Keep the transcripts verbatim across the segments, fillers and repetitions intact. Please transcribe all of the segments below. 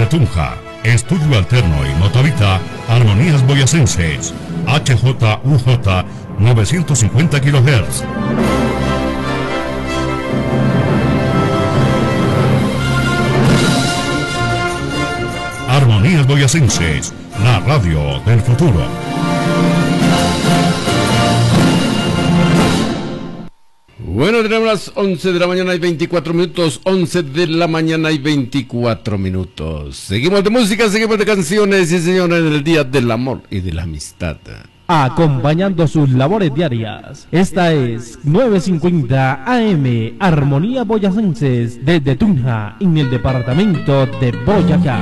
desde Tunja, Estudio Alterno y Motavita, Armonías Boyacenses, H J U J novecientos cincuenta kilohertz. Armonías Boyacenses, la radio del futuro. Bueno, tenemos las once de la mañana y veinticuatro minutos, once de la mañana y veinticuatro minutos. Seguimos de música, seguimos de canciones, y señores, en el Día del Amor y de la Amistad. Acompañando sus labores diarias. Esta es nueve cincuenta A M, Armonía Boyacenses, desde Tunja, en el departamento de Boyacá.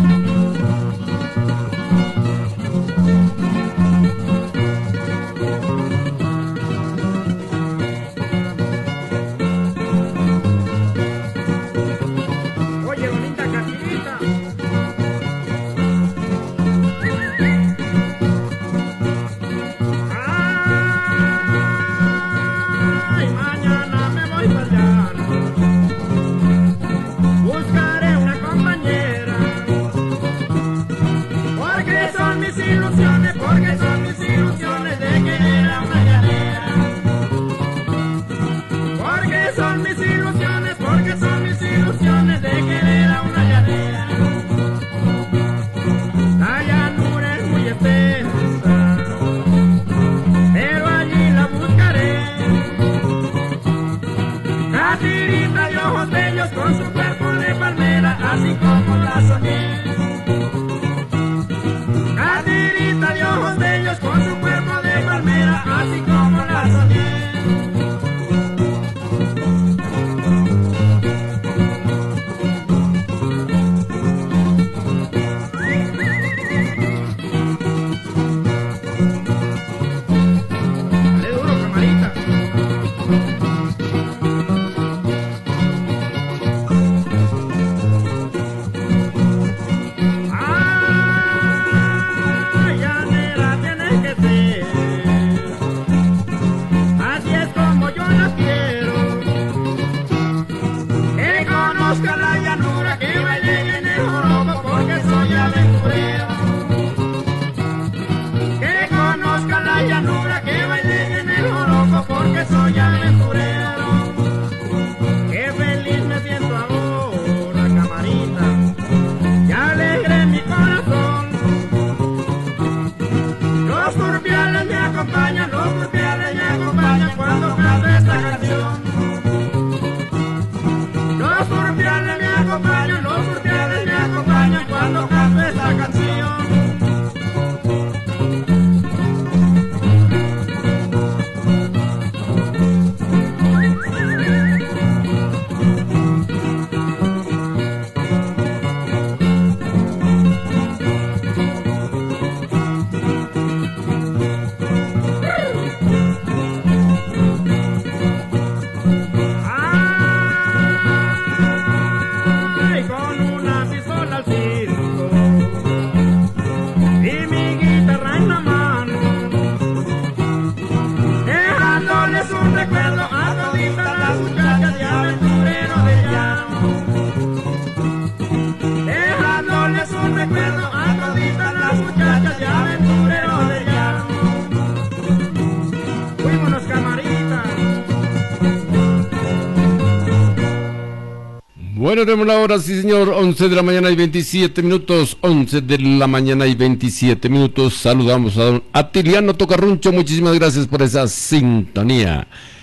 Bueno, tenemos la hora, sí señor, once de la mañana y veintisiete minutos, once de la mañana y veintisiete minutos. Saludamos a don Atiliano Tocarruncho, muchísimas gracias por esa sintonía.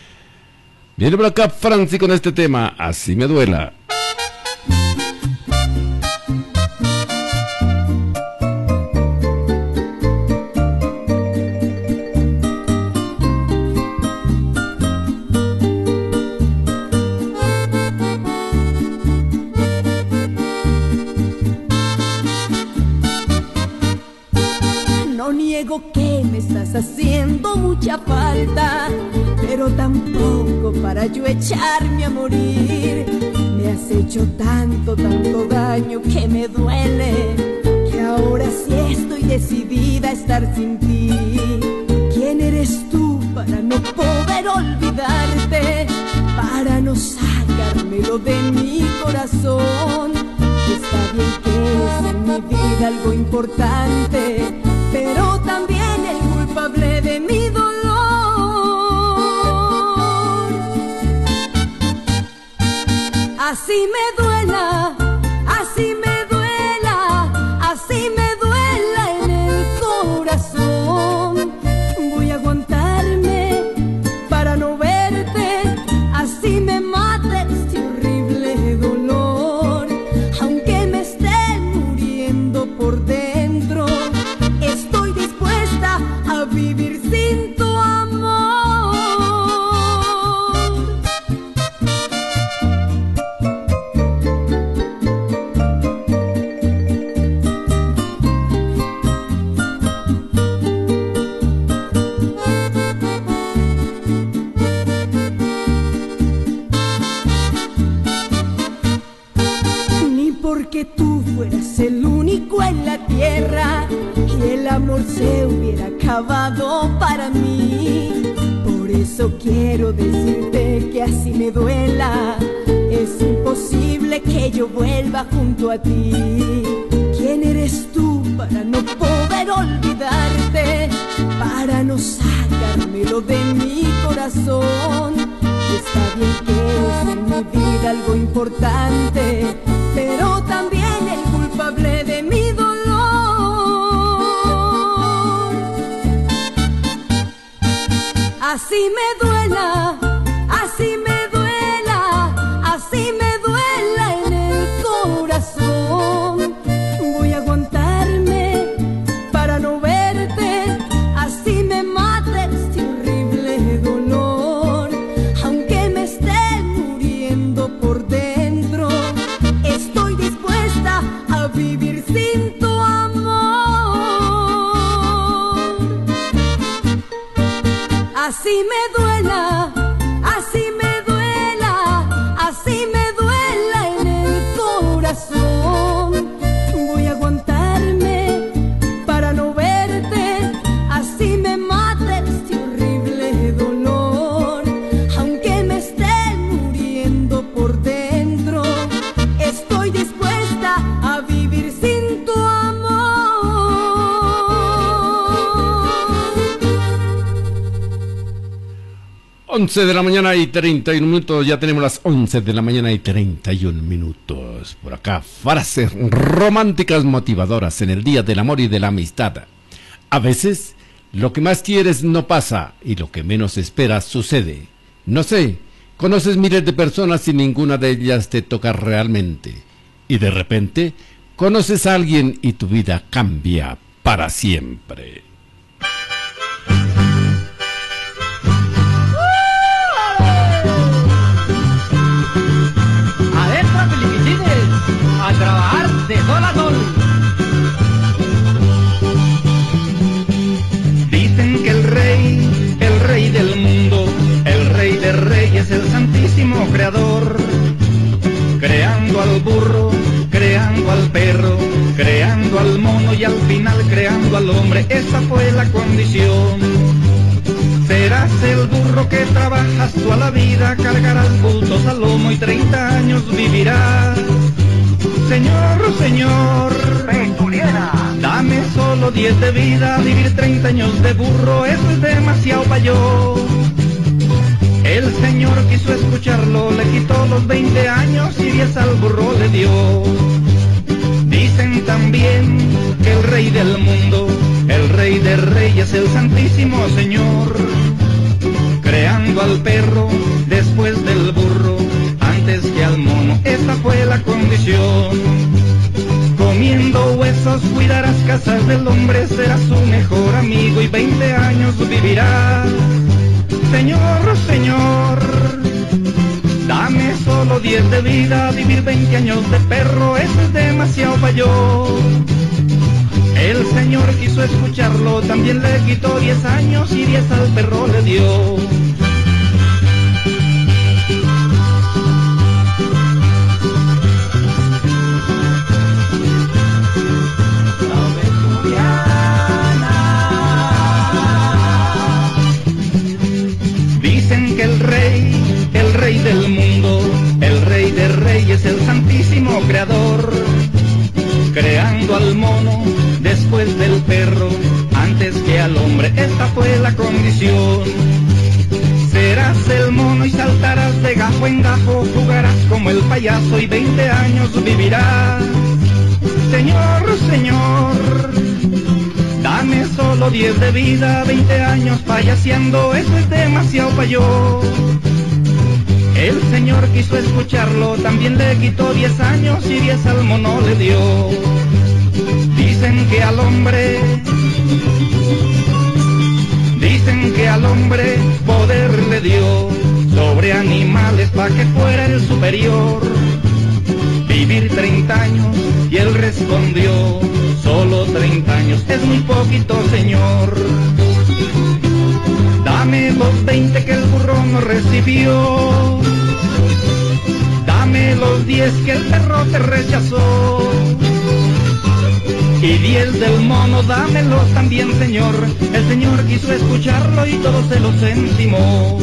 Viene por acá Franci con este tema, Así me duela. Que me estás haciendo mucha falta, pero tampoco para yo echarme a morir. Me has hecho tanto, tanto daño que me duele, que ahora sí estoy decidida a estar sin ti. ¿Quién eres tú para no poder olvidarte? no sacármelo de mi corazón. Está bien que importante, pero también el culpable de mi dolor. Así me duela, así me duela, así me duela en el corazón. Voy a aguantarme para no verte, así me mata este horrible dolor. Aunque me esté muriendo por dentro, estoy dispuesta a vivir sin tu amor. Que tú fueras el único en la tierra y el amor se hubiera acabado para mí. Por eso quiero decirte que así me duela, es imposible que yo vuelva junto a ti. ¿Quién eres tú para no poder olvidarte? Para no sacármelo de mi corazón. Está bien que eres en mi vida algo importante, pero también el culpable de mi dolor. Así me duela, así me duela, así me duela en el corazón. Voy a aguantarme para no verte, así me mata este horrible dolor. Aunque me esté muriendo por dentro, estoy dispuesta a vivir sin tu amor. Así me duela, así me duela, así me duela en el corazón. Voy a aguantarme para no verte, así me mata este horrible dolor. Aunque me esté muriendo por dentro, estoy dispuesta a vivir sin tu amor. once de la mañana y treinta y uno minutos, ya tenemos las once de la mañana y treinta y uno minutos. Por acá, frases románticas motivadoras en el Día del Amor y de la Amistad. A veces, lo que más quieres no pasa y lo que menos esperas sucede. No sé, conoces miles de personas y ninguna de ellas te toca realmente. Y de repente, conoces a alguien y tu vida cambia para siempre. Adentro, Filipitines, a trabajar de sol a sol. Dicen que el rey, el rey del mundo, el rey de reyes, el santísimo creador, creando al burro, creando al perro, creando al mono y al final creando al hombre, esa fue la condición. Serás el burro que trabajas toda la vida, cargarás bultos al lomo y treinta años vivirás. Señor, señor, Peculiera. dame solo diez de vida, vivir treinta años de burro, eso es demasiado pa' yo. El señor quiso escucharlo, le quitó los veinte años y diez al burro le dio. Dicen también que el rey del mundo, el rey de reyes, el santísimo señor, creando al perro después del burro, antes que al mono, esa fue la condición. Comiendo huesos cuidarás casas del hombre, serás su mejor amigo y veinte años vivirás. Señor, señor, dame solo diez de vida, vivir veinte años de perro, eso es demasiado pa' yo. El señor quiso escucharlo, también le quitó diez años y diez al perro le dio. Dicen que el rey, el rey del mundo, el rey de reyes, el santísimo creador, creando al mono, fue la condición. Serás el mono y saltarás de gajo en gajo, jugarás como el payaso y veinte años vivirás. Señor, señor, dame solo diez de vida, veinte años payaseando, eso es demasiado pa' yo. El señor quiso escucharlo, también le quitó diez años y diez al mono le dio. Dicen que al hombre, dicen que al hombre poder le dio sobre animales pa' que fuera el superior. Vivir treinta años y él respondió, solo treinta años es muy poquito, señor. Dame los veinte que el burro no recibió, dame los diez que el perro te rechazó, y diez del mono dámelos también, señor. El señor quiso escucharlo y todo se lo sentimó.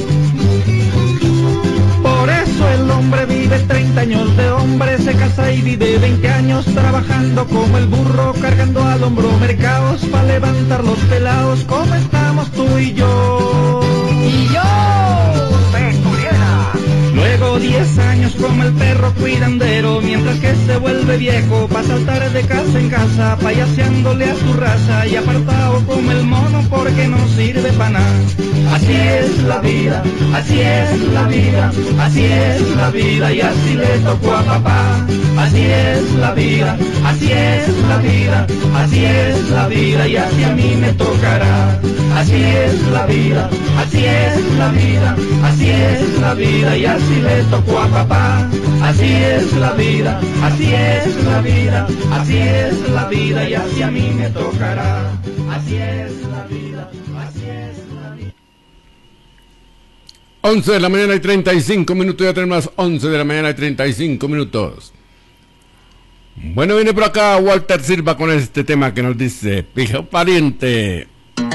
Por eso el hombre vive treinta años de hombre, se casa y vive veinte años trabajando como el burro, cargando al hombro mercados pa' levantar los pelados, como estamos tú y yo. Y yo, peculiera. Luego diez años como el perro cuidandero, mientras que se vuelve viejo pa' saltar de casa en casa, payaseándole a su raza, y apartado como el mono porque no sirve pa' nada. Así es la vida, así es la vida, así es la vida, y así le tocó a papá. Así es la vida, así es la vida, así es la vida, y así a mí me tocará. Así es la vida, así es la vida, así es la vida, y así le tocó a papá. Así es la vida, así es la vida, así es la vida, y así a mí me tocará. Así es la vida, así es la vida. once de la mañana y treinta y cinco minutos, ya tenemos las once de la mañana y treinta y cinco minutos. Bueno, viene por acá Walter Silva con este tema que nos dice Pijo Pariente.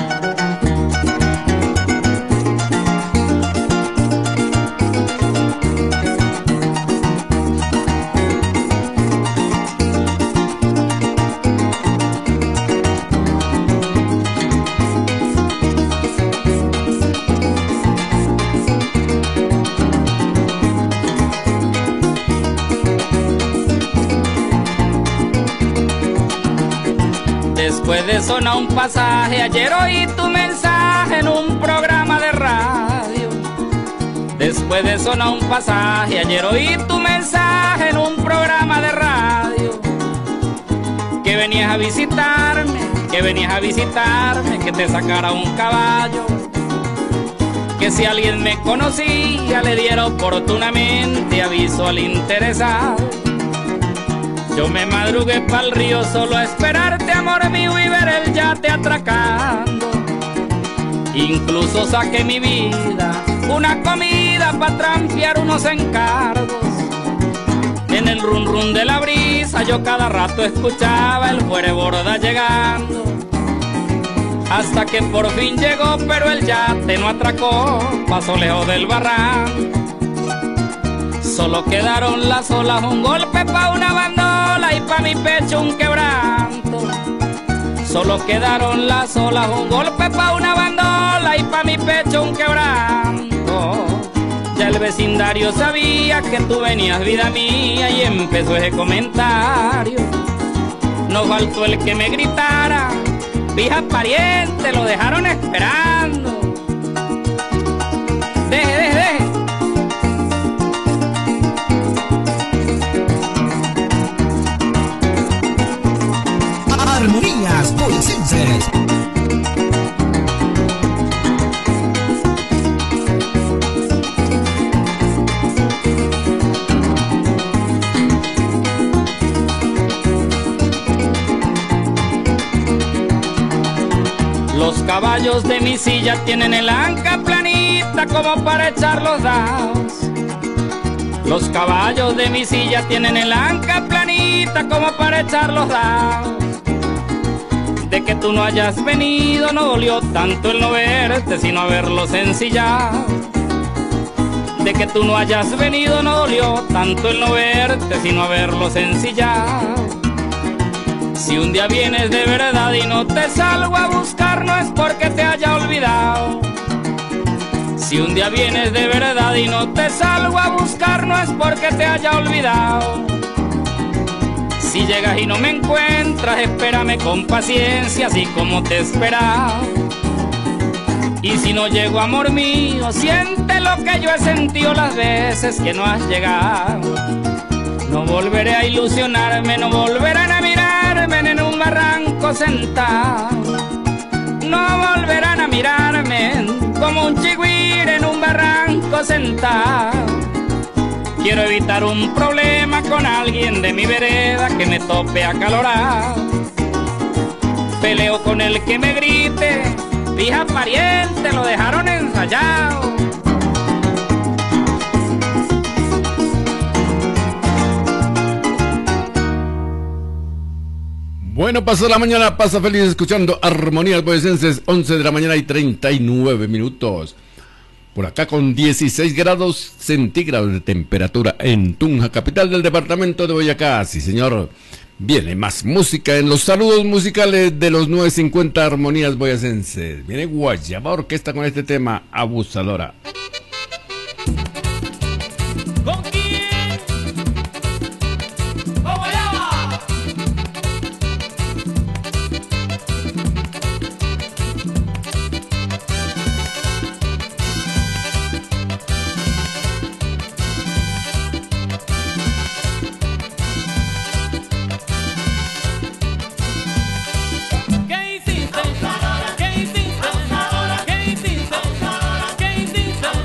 Después de sonar un pasaje, ayer oí tu mensaje en un programa de radio. Después de sonar un pasaje, ayer oí tu mensaje en un programa de radio. Que venías a visitarme, que venías a visitarme, que te sacara un caballo. Que si alguien me conocía, le diera oportunamente aviso al interesado. Yo me madrugué pa'l río solo a esperarte, amor mío, y ver el yate atracando. Incluso saqué mi vida, una comida pa' trampear unos encargos. En el rum rum de la brisa yo cada rato escuchaba el fuere borda llegando. Hasta que por fin llegó, pero el yate no atracó, pasó lejos del barranco. Solo quedaron las olas, un golpe pa' una bandola y pa' mi pecho un quebranto. Solo quedaron las olas, un golpe pa' una bandola y pa' mi pecho un quebranto. Ya el vecindario sabía que tú venías, vida mía, y empezó ese comentario. No faltó el que me gritara, vieja pariente, lo dejaron esperando. Deje, deje, deje. Armonías boyacenses. Los caballos de mi silla tienen el anca planita como para echar los dados. Los caballos de mi silla tienen el anca planita como para echar los dados. De que tú no hayas venido no dolió tanto el no verte, sino haberlos ensillado. De que tú no hayas venido no dolió tanto el no verte, sino haberlos ensillado. Si un día vienes de verdad y no te salgo a buscar, no es porque te haya olvidado. Si un día vienes de verdad y no te salgo a buscar, no es porque te haya olvidado. Si llegas y no me encuentras, espérame con paciencia, así como te he esperado. Y si no llego, amor mío, siente lo que yo he sentido las veces que no has llegado. No volveré a ilusionarme, no volverán a mirarme en un barranco sentado. No volverán a mirarme como un chigüire en un barranco sentado. Quiero evitar un problema con alguien de mi vereda que me tope acalorado. Peleo con el que me grite, hija pariente, lo dejaron ensayado. Bueno, pasó la mañana, pasa feliz escuchando Armonías Boyacenses, once de la mañana y treinta y nueve minutos. Por acá con dieciséis grados centígrados de temperatura en Tunja, capital del departamento de Boyacá. Sí, señor. Viene más música en los saludos musicales de los nueve cincuenta Armonías Boyacenses. Viene Guayaba Orquesta con este tema, Abusadora. ¿Con quién? ¡Con Guayaba! ¿Qué hiciste? ¿Qué hiciste? ¿Qué hiciste? ¿Qué hiciste?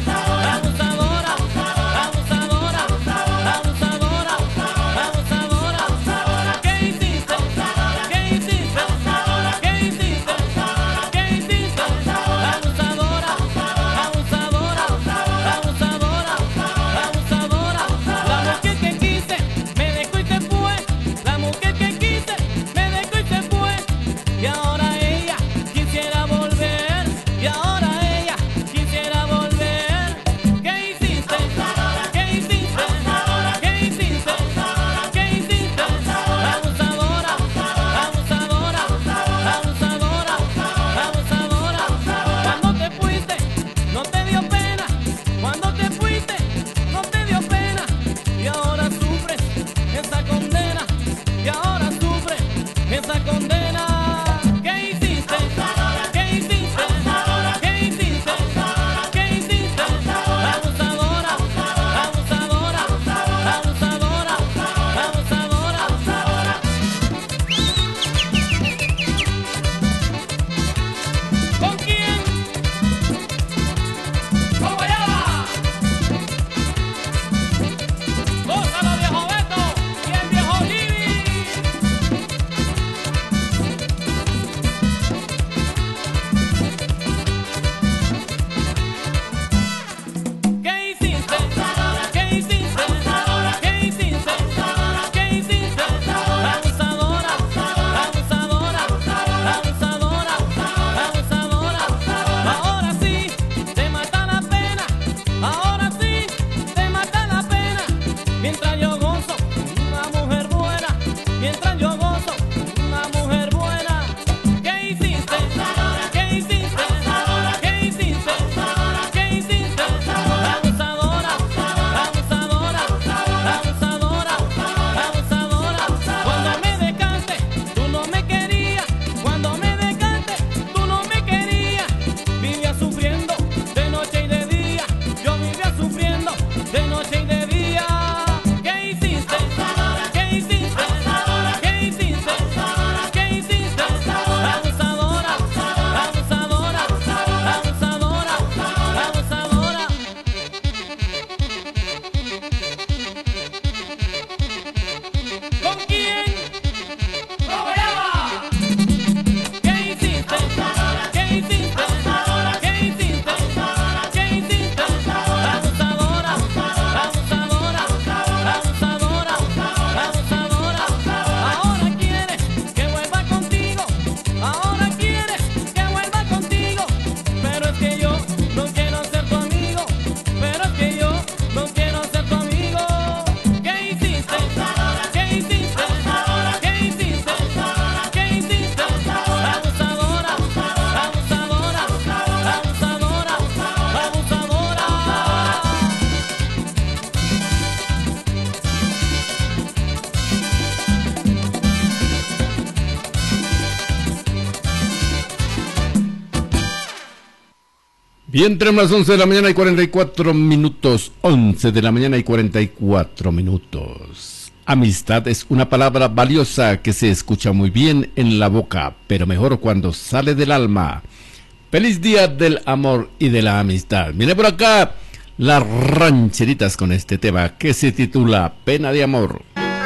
Bien, tenemos las once de la mañana y cuarenta y cuatro minutos. once de la mañana y cuarenta y cuatro minutos. Amistad es una palabra valiosa que se escucha muy bien en la boca, pero mejor cuando sale del alma. Feliz día del amor y de la amistad. Viene por acá las rancheritas con este tema que se titula Pena de Amor.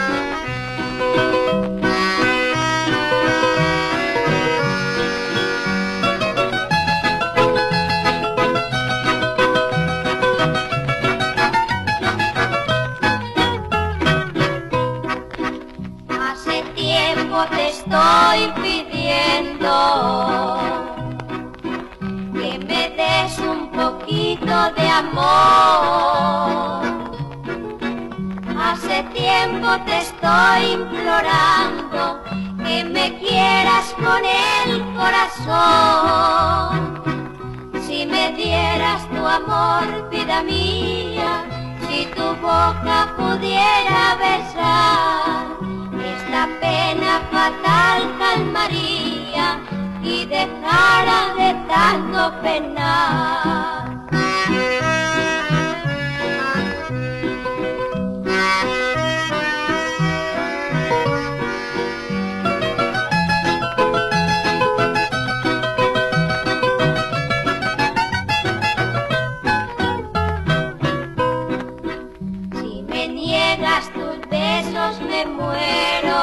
Te estoy pidiendo que me des un poquito de amor. Hace tiempo te estoy implorando que me quieras con el corazón. Si me dieras tu amor, vida mía, si tu boca pudiera besar, esta pena fatal calmaría y dejara de tanto penar. Si me niegas tus besos me muero,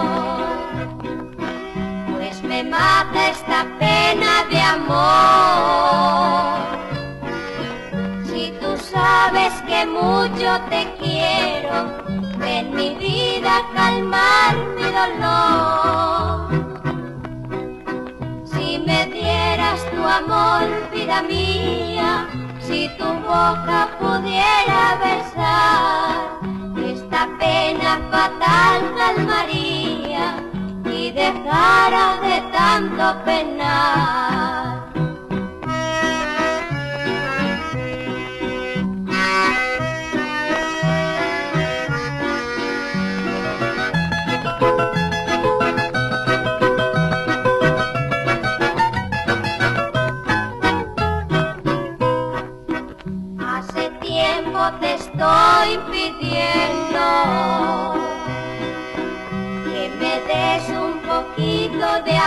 pues me mata esta pena de amor. Si tú sabes que mucho te quiero, ven mi vida a calmar mi dolor. Si me dieras tu amor, vida mía, si tu boca pudiera besar, esta pena fatal calmaría y dejara de tanto penar. Hace tiempo te estoy pidiendo que me des un poquito de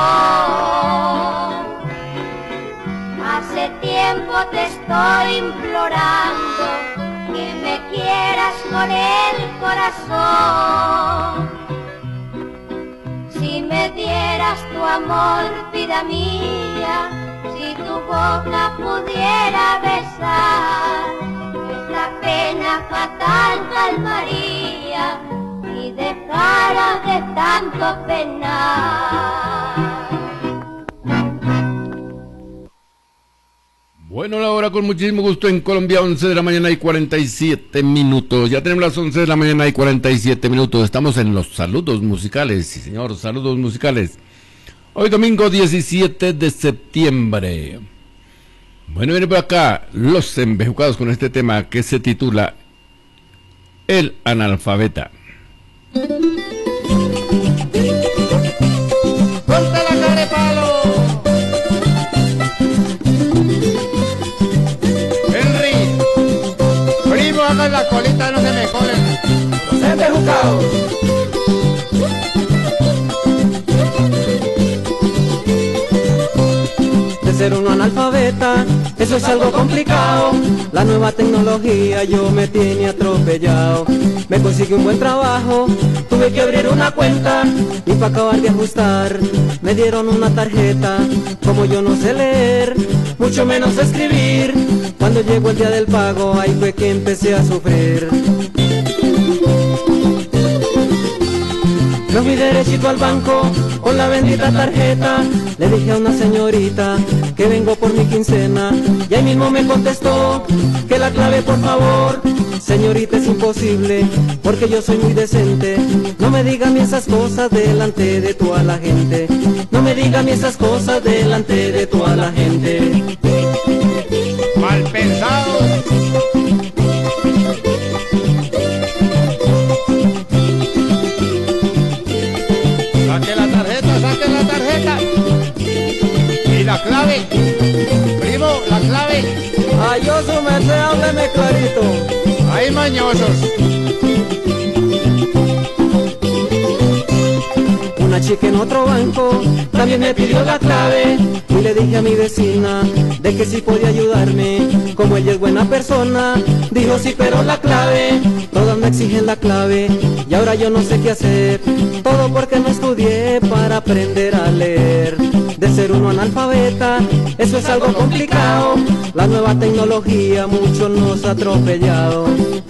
amor. Hace tiempo te estoy implorando que me quieras con el corazón. Si me dieras tu amor, vida mía, si tu boca pudiera besar, esta pena fatal calmaría y dejara de tanto penar. Bueno, la hora con muchísimo gusto en Colombia, once de la mañana y cuarenta y siete minutos. Ya tenemos las once de la mañana y cuarenta y siete minutos. Estamos en los saludos musicales. Sí, señor, saludos musicales. Hoy domingo diecisiete de septiembre. Bueno, viene por acá Los Embejucados con este tema que se titula El Analfabeta. ¡Ponte la cara de palo! Henry, primo, hagan la colita, no se me colen. Los Embejucados. Ser un analfabeta, eso es algo complicado. La nueva tecnología yo me tiene atropellado. Me conseguí un buen trabajo, tuve que abrir una cuenta y para acabar de ajustar me dieron una tarjeta. Como yo no sé leer, mucho menos escribir, cuando llegó el día del pago ahí fue que empecé a sufrir. Me fui derechito al banco con la bendita tarjeta. Le dije a una señorita que vengo por mi quincena y ahí mismo me contestó que la clave por favor. Señorita, es imposible porque yo soy muy decente. No me diga a mí esas cosas delante de toda la gente. No me diga a mí esas cosas delante de toda la gente. Mal pensado. Saque la tarjeta, saque la tarjeta. Y la clave, primo, la clave clarito. Ay, mañosos. Una chica en otro banco también me pidió la clave y le dije a mi vecina de que si podía ayudarme. Como ella es buena persona, dijo sí, pero la clave, todas me exigen la clave y ahora yo no sé qué hacer. Todo porque no estudié para aprender a leer. De ser uno analfabeta, eso es algo complicado. La nueva tecnología mucho nos ha atropellado.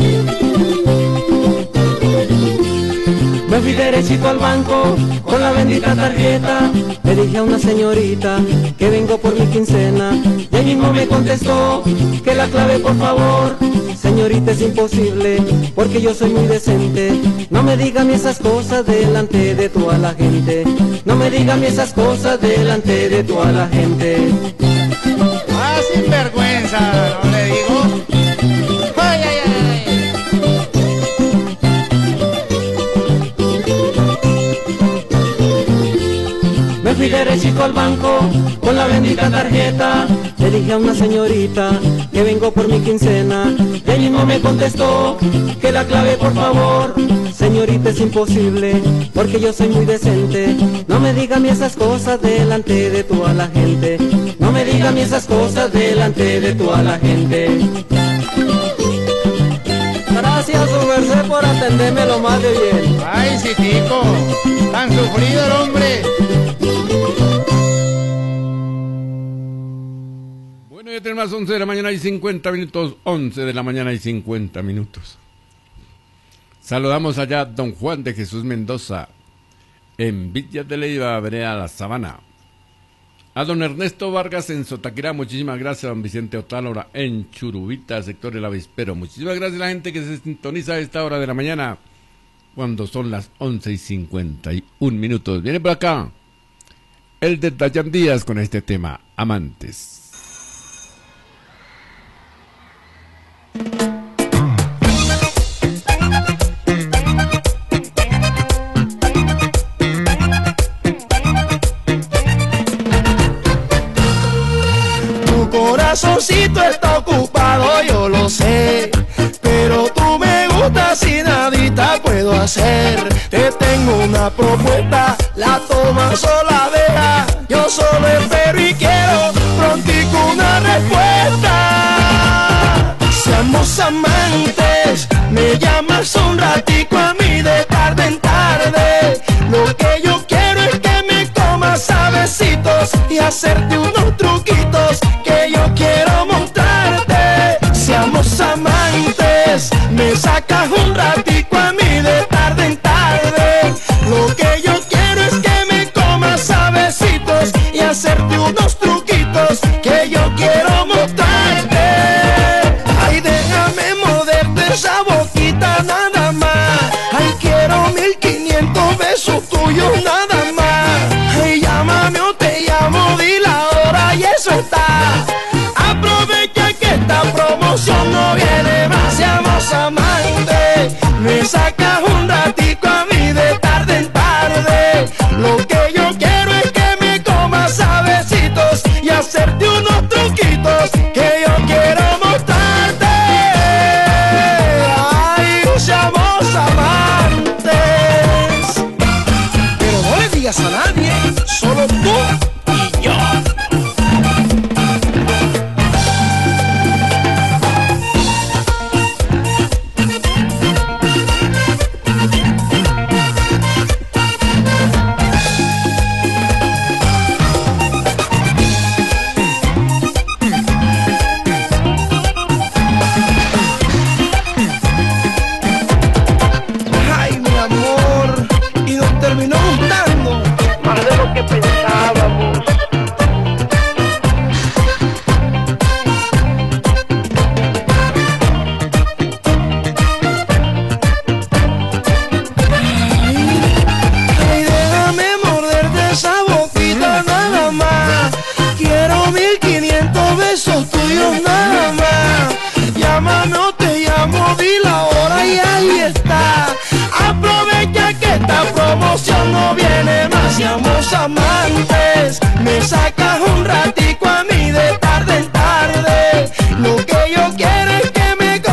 Me fui derechito al banco con la bendita tarjeta. Le dije a una señorita que vengo por mi quincena y ahí mismo me contestó que la clave, por favor. Señorita, es imposible porque yo soy muy decente. No me diga a mí esas cosas delante de toda la gente. No me diga a mí esas cosas delante de toda la gente. Ah, sin vergüenza, no le digo. Ay, ay, ay. Me fui derechito al banco con la bendita tarjeta. Le dije a una señorita que vengo por mi quincena y ahí mismo me contestó que la clave, por favor. Señorita, es imposible porque yo soy muy decente. No me diga a mí esas cosas delante de toda la gente. No me diga a mí esas cosas delante de toda la gente. Gracias, su merced, por atenderme lo más de bien. Ay, Citico, tan sufrido el hombre. Bueno, ya tenemos once de la mañana y cincuenta minutos, once de la mañana y cincuenta minutos. Saludamos allá a don Juan de Jesús Mendoza, en Villa de Leyva, Vereda La Sabana. A don Ernesto Vargas en Sotaquirá, muchísimas gracias. A don Vicente Otálora en Churubita, sector El Avispero. Muchísimas gracias a la gente que se sintoniza a esta hora de la mañana, cuando son las once y cincuenta y un minutos. Viene por acá el de Dayan Díaz con este tema, Amantes. Corazoncito está ocupado, yo lo sé, pero tú me gustas y nadita puedo hacer. Te tengo una propuesta, la tomas o la dejas. Yo solo espero y quiero prontico una respuesta. Seamos amantes, me llamas un ratico a mí de tarde en tarde. Lo que yo quiero es que me comas a besitos y hacerte unos truquitos que yo quiero mostrarte. Seamos amantes, me sacas un ratico a mí de tarde en tarde. Lo que yo quiero es que me comas a besitos y hacerte unos truquitos que yo quiero mostrarte. Ay, déjame morderte esa boquita nada más. Ay, quiero mil quinientos besos tuyos nada más. Ay, llámame o te llamo, di la hora y eso está. Aprovecha que esta promoción no viene más. Seamos amantes, me sacas un ratico a mí de tarde en tarde. Lo que yo quiero es que me comas a besitos y hacerte unos truquitos que yo quiero mostrarte. Ay, seamos amantes, pero no le digas a nadie, solo tú y yo. Ay, mi amor, y nos terminó gustando más de lo que pensábamos. Ay, déjame morderte esa boquita nada más. Quiero mil quinientos besos tuyos nada más. Llámame o te llamo, di la hora y ahí está. Aprovecha que esta promoción no viene más. Seamos amantes, me sacas un ratico a mí de tarde en tarde. Lo que yo quiero es que me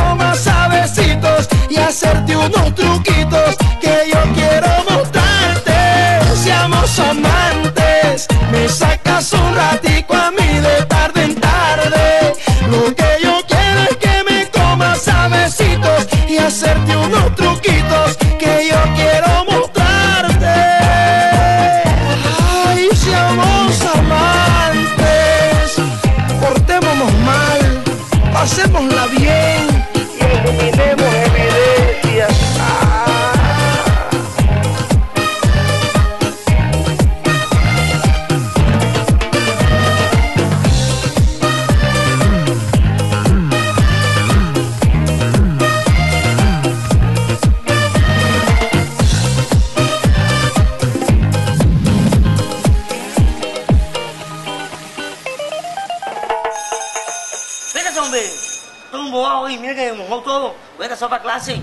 hombre. Estoy un bobado hoy, mira que me mojó todo. Voy a pasar para clase.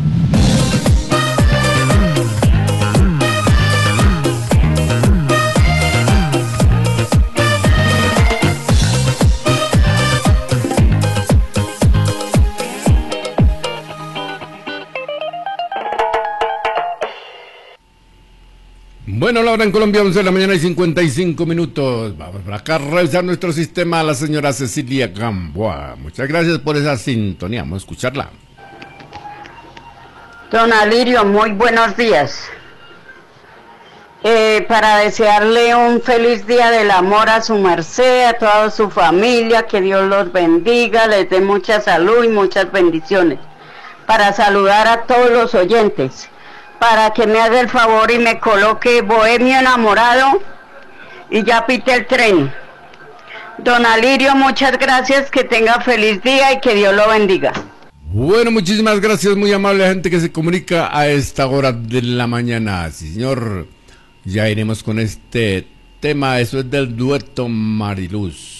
Bueno, la hora en Colombia, once de la mañana y cincuenta y cinco minutos. Vamos para acá a revisar nuestro sistema a la señora Cecilia Gamboa. Muchas gracias por esa sintonía. Vamos a escucharla. Don Alirio, muy buenos días. Eh, para desearle un feliz día del amor a su merced, a toda su familia, que Dios los bendiga, les dé mucha salud y muchas bendiciones. Para saludar a todos los oyentes, para que me haga el favor y me coloque Bohemio Enamorado y ya pite el tren. Don Alirio, muchas gracias, que tenga feliz día y que Dios lo bendiga. Bueno, muchísimas gracias, muy amable gente que se comunica a esta hora de la mañana. Sí, señor, ya iremos con este tema, eso es del dueto Mariluz.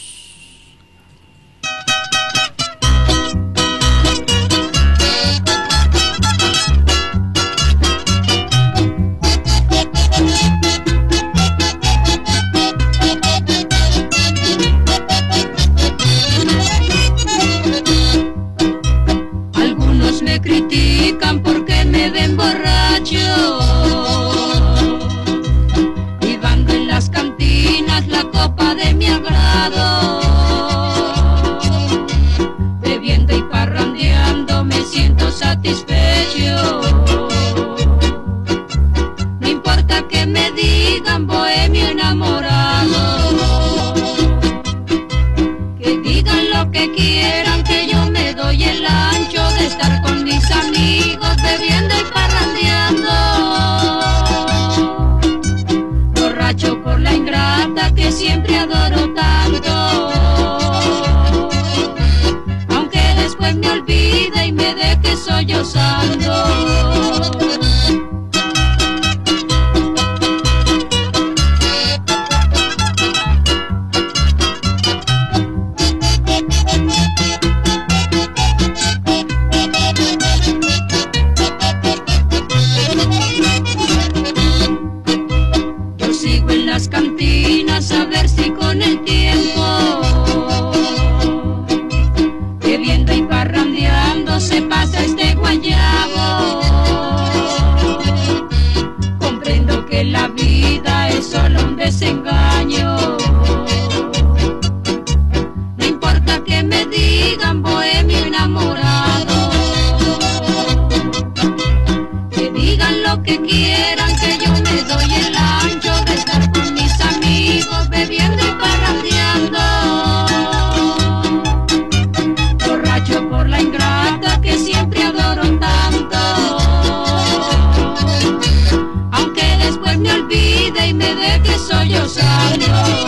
Porque me ven borracho y bando en las cantinas la copa de mi agrado, bebiendo y parrandeando me siento satisfecho. No importa que me digan bohemio enamorado, que digan lo que quieran, que yo me doy el ancho de estar con mis amigos bebiendo y parrandeando, borracho por la ingrata que siempre adoro tanto, aunque después me olvide y me deje sollozando. Cantinas a ver si con el tiempo, bebiendo y parrandeando se pasa este guayabo. Comprendo que la vida es solo un desengaño. No importa que me digan bohemio enamorado, que digan lo que quieran, que yo me doy el ancho de estar con mis amigos bebiendo y parrandeando, borracho por la ingrata que siempre adoro tanto, aunque después me olvide y me deje sollozando.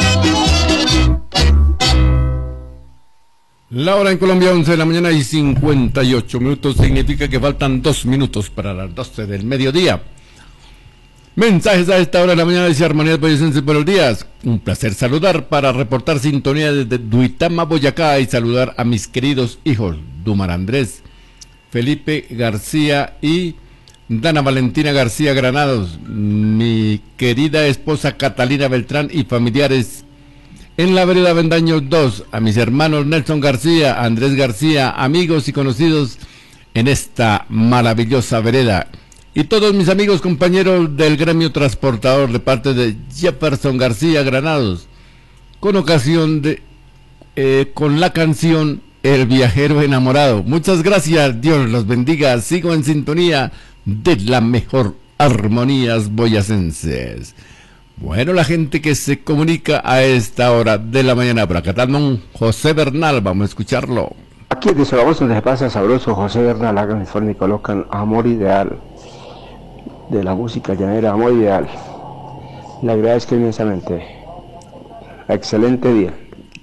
La hora en Colombia, once de la mañana y cincuenta y ocho minutos, significa que faltan dos minutos para las doce del mediodía. Mensajes a esta hora de la mañana, dice Armonías Boyacenses, buenos días. Un placer saludar para reportar sintonía desde Duitama, Boyacá, y saludar a mis queridos hijos, Dumar Andrés, Felipe García y Dana Valentina García Granados, mi querida esposa Catalina Beltrán y familiares en la vereda Vendaños dos, a mis hermanos Nelson García, Andrés García, amigos y conocidos en esta maravillosa vereda, y todos mis amigos compañeros del gremio transportador de parte de Jefferson García Granados, con ocasión de eh, con la canción El Viajero Enamorado. Muchas gracias, Dios los bendiga, sigo en sintonía de la mejor Armonías Boyacenses. Bueno, la gente que se comunica a esta hora de la mañana, por acá también José Bernal, vamos a escucharlo. Aquí de Zaragoza les pasa sabroso José Bernal, hagan el informe y colocan Amor Ideal, de la música llanera, Amor Ideal. Le agradezco inmensamente. Excelente día.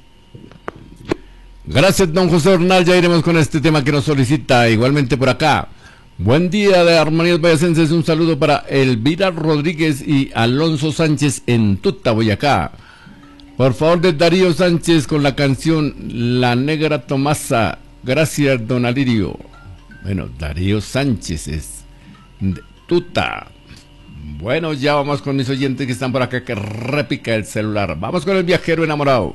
Gracias, don José Bernal, ya iremos con este tema que nos solicita igualmente por acá. Buen día de Armonías Boyacenses, un saludo para Elvira Rodríguez y Alonso Sánchez en Tuta, Boyacá. Por favor, de Darío Sánchez con la canción La Negra Tomasa Gracias, don Alirio. Bueno, Darío Sánchez es de Tuta. Bueno, ya vamos con mis oyentes que están por acá, que repica el celular. Vamos con el viajero enamorado.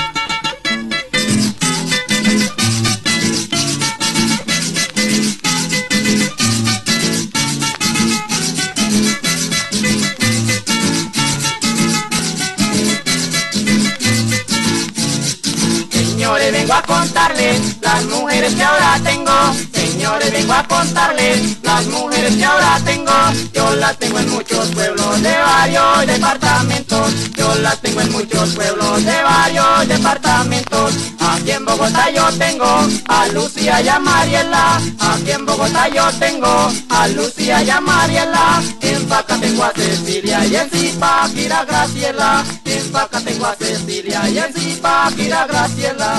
Señores, vengo a contarles las mujeres que ahora tengo. Señores, vengo a contarles las mujeres que ahora tengo. Yo las tengo en muchos pueblos de varios departamentos. Yo las tengo en muchos pueblos de varios departamentos. Aquí en Bogotá yo tengo a Lucía y a Mariela. Aquí en Bogotá yo tengo a Lucía y a Mariela. En Paca tengo a Cecilia y en Zipaquira Graciela. En Paca tengo a Cecilia y en Zipaquira Graciela.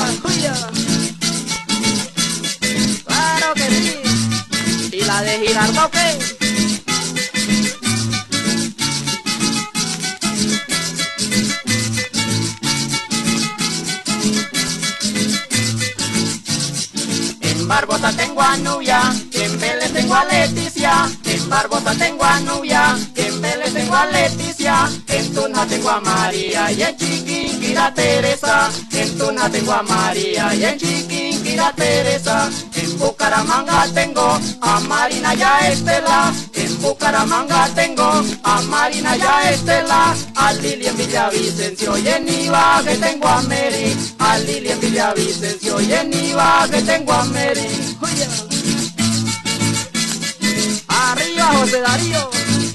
Claro que sí. ¿Y la de Girardot qué? En Barbosa tengo a Nubia, en Vélez tengo a Leticia. En Barbosa tengo a Nubia, en Vélez tengo a Leticia. En Tunja tengo a María y en Chiquinquirá Teresa. En Tunja tengo a María y en Chiquinquirá Teresa. En Bucaramanga tengo a Marina y a Estela. En Bucaramanga tengo a Marina y a Estela. A Lili en Villavicencio y en Ibagué tengo a Mary. A Lili en Villavicencio y en Ibagué tengo a Mary. Arriba José Darío.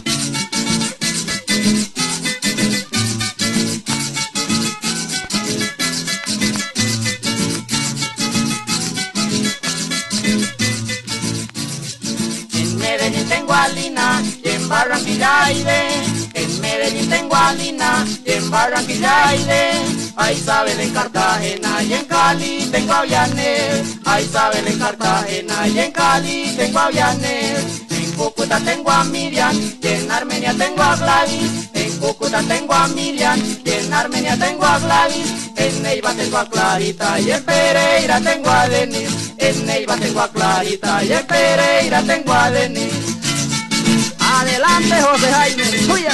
En Medellín tengo a Lina y en Barranquilla Aide. En Medellín tengo a Lina y en Barranquilla Aide. A Isabel en Cartagena y en Cali tengo a Vianel. A Isabel en Cartagena y en Cali tengo a Vianel. En Cúcuta tengo a Miriam y en Armenia tengo a Gladys. En Cúcuta tengo a Miriam y en Armenia tengo a Gladys. En Neiva tengo a Clarita y en Pereira tengo a Denis. En Neiva tengo a Clarita y en Pereira tengo a Denis. Adelante José Jaime, tuya.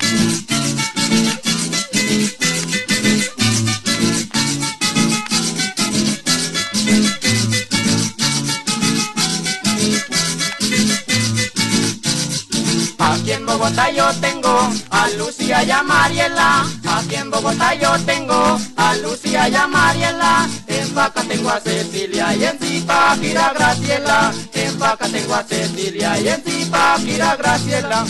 Aquí en Bogotá yo tengo a Lucía y a Mariela. Aquí en Bogotá yo tengo a Lucía y a Mariela. En Paca tengo a Cecilia y en Zipaquira Graciela. En Paca tengo a Cecilia y en Zipaquira Graciela.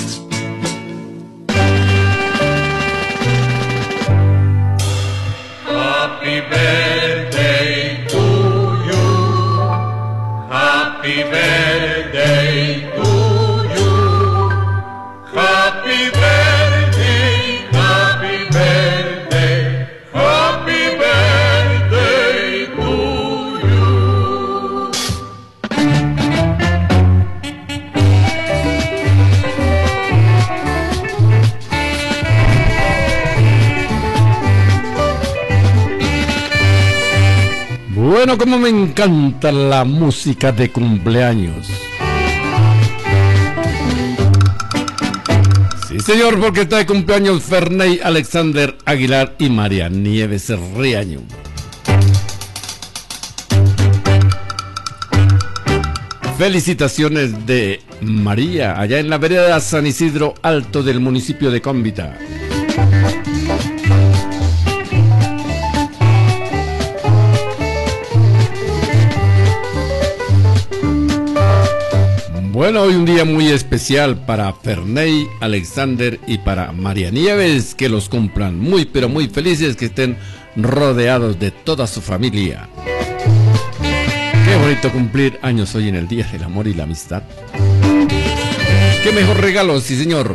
Happy birthday to you. Happy birthday to you. Happy birthday, happy birthday, happy birthday to you. Bueno, como me encanta la música de cumpleaños. Sí, señor, porque está de cumpleaños Ferney Alexander Aguilar y María Nieves Riaño. Felicitaciones de María, allá en la vereda San Isidro Alto del municipio de Cómbita. Bueno, hoy un día muy especial para Ferney, Alexander y para María Nieves, que los cumplan muy pero muy felices, que estén rodeados de toda su familia. Qué bonito cumplir años hoy en el Día del Amor y la Amistad. Qué mejor regalo, sí señor.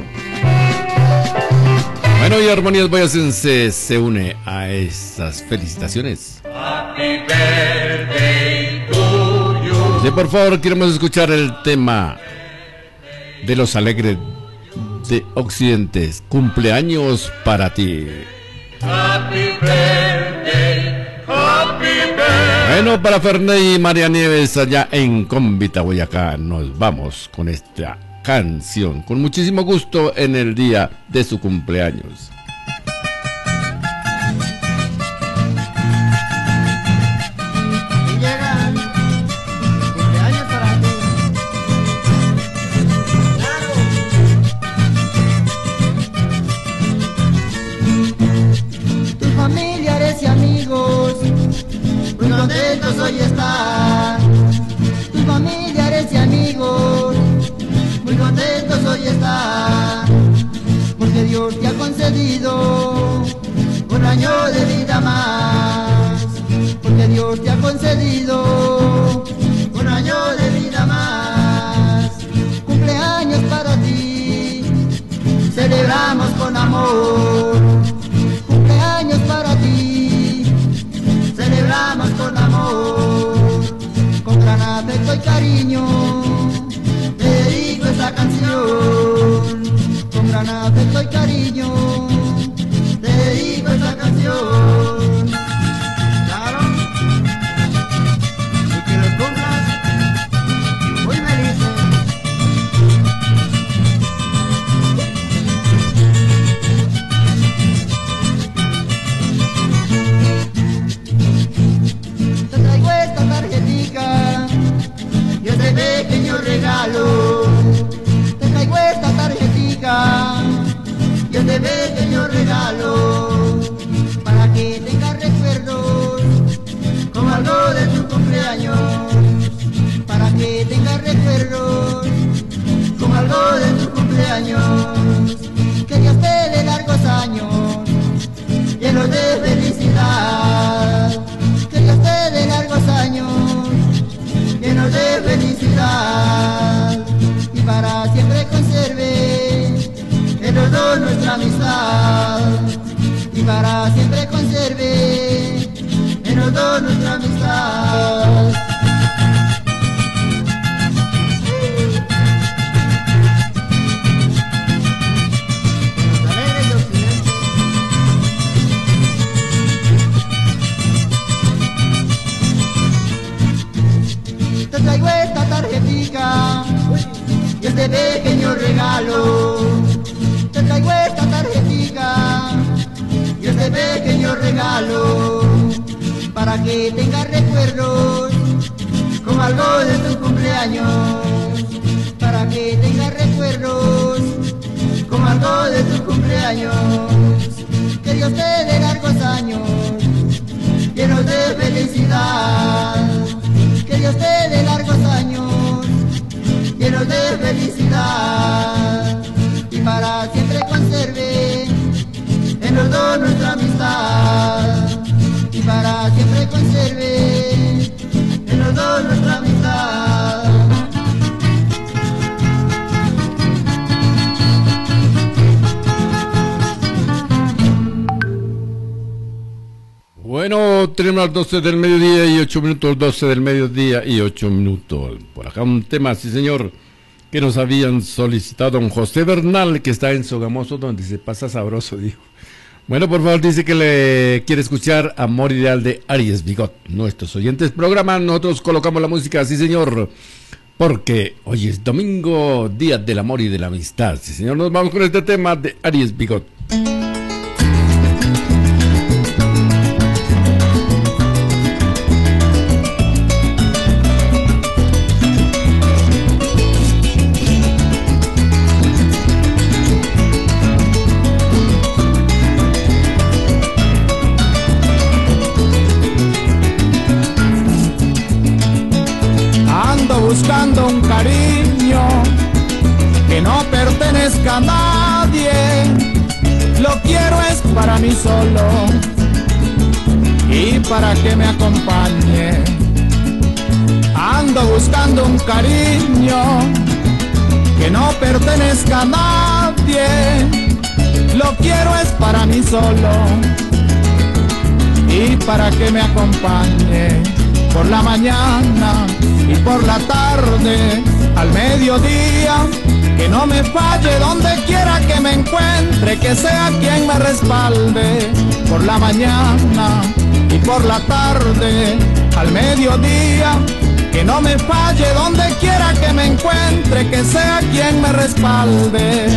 Bueno, y Armonías Boyacense se une a estas felicitaciones. Happy birthday to you. Sí, por favor, queremos escuchar el tema de los alegres de Occidentes. Cumpleaños para ti. Happy birthday, happy birthday. Bueno, para Ferney y María Nieves allá en Cómbita, Boyacá, nos vamos con esta canción con muchísimo gusto en el día de su cumpleaños. Y llegan cumpleaños para ti. Claro. Tus familiares y amigos muy contentos hoy están. Tus familiares y amigos muy contentos hoy están, porque Dios te ha concedido un año de vida más, porque Dios te ha concedido un año de vida más. Cumpleaños para ti, celebramos con amor. Cumpleaños para ti, celebramos con amor, con gran afecto y cariño te dedico esta canción, con gran afecto y cariño te dedico esta canción. Claro, y que los cumplas muy felices. Te traigo esta tarjetica y este pequeño regalo. Te traigo esta tarjetica y este pequeño regalo, para que tengas recuerdos con algo de tu cumpleaños, para que tengas recuerdos con algo de tu cumpleaños. Que Dios te dé largos años llenos de felicidad, que Dios te dé largos años llenos de felicidad, y para siempre conserve en los dos nuestra amistad, y para siempre conserve en los dos nuestra amistad. Te traigo esta tarjetica y este pequeño regalo. Te traigo esta tarjetica y este pequeño regalo, para que tengas recuerdos con algo de tu cumpleaños, para que tengas recuerdos con algo de tu cumpleaños. Que Dios te dé largos años llenos de felicidad, que Dios te dé largos años llenos de felicidad, y para siempre conserve en los dos nuestra amistad, y para siempre conserve en los dos nuestra amistad. Bueno, tenemos las doce del mediodía y ocho minutos, doce del mediodía y ocho minutos. Por acá un tema, sí señor, que nos habían solicitado don José Bernal, que está en Sogamoso, donde se pasa sabroso, dijo. Bueno, por favor, dice que le quiere escuchar Amor Ideal de Aries Bigot. Nuestros oyentes programan, nosotros colocamos la música, sí señor, porque hoy es domingo, día del amor y de la amistad. Sí señor, nos vamos con este tema de Aries Bigot. Buscando un cariño que no pertenezca a nadie, lo quiero es para mí solo y para que me acompañe. Ando buscando un cariño que no pertenezca a nadie, lo quiero es para mí solo y para que me acompañe. Por la mañana y por la tarde, al mediodía, que no me falle donde quiera que me encuentre, que sea quien me respalde. Por la mañana y por la tarde, al mediodía, que no me falle donde quiera que me encuentre, que sea quien me respalde.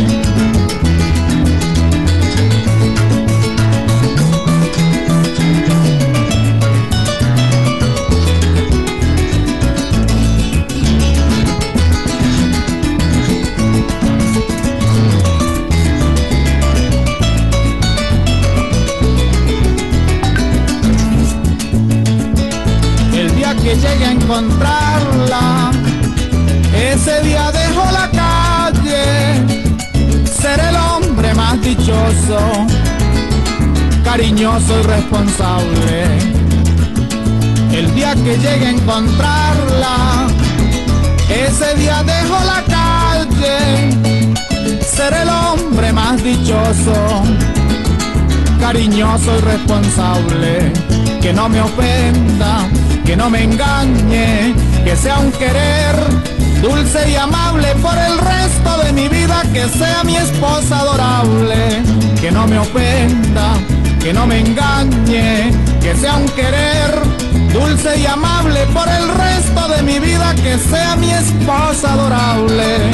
Que llegue a encontrarla, ese día dejo la calle, seré el hombre más dichoso, cariñoso y responsable. El día que llegue a encontrarla, ese día dejo la calle, seré el hombre más dichoso, cariñoso y responsable. Que no me ofenda, que no me engañe, que sea un querer dulce y amable por el resto de mi vida, que sea mi esposa adorable. Que no me ofenda, que no me engañe, que sea un querer dulce y amable por el resto de mi vida, que sea mi esposa adorable.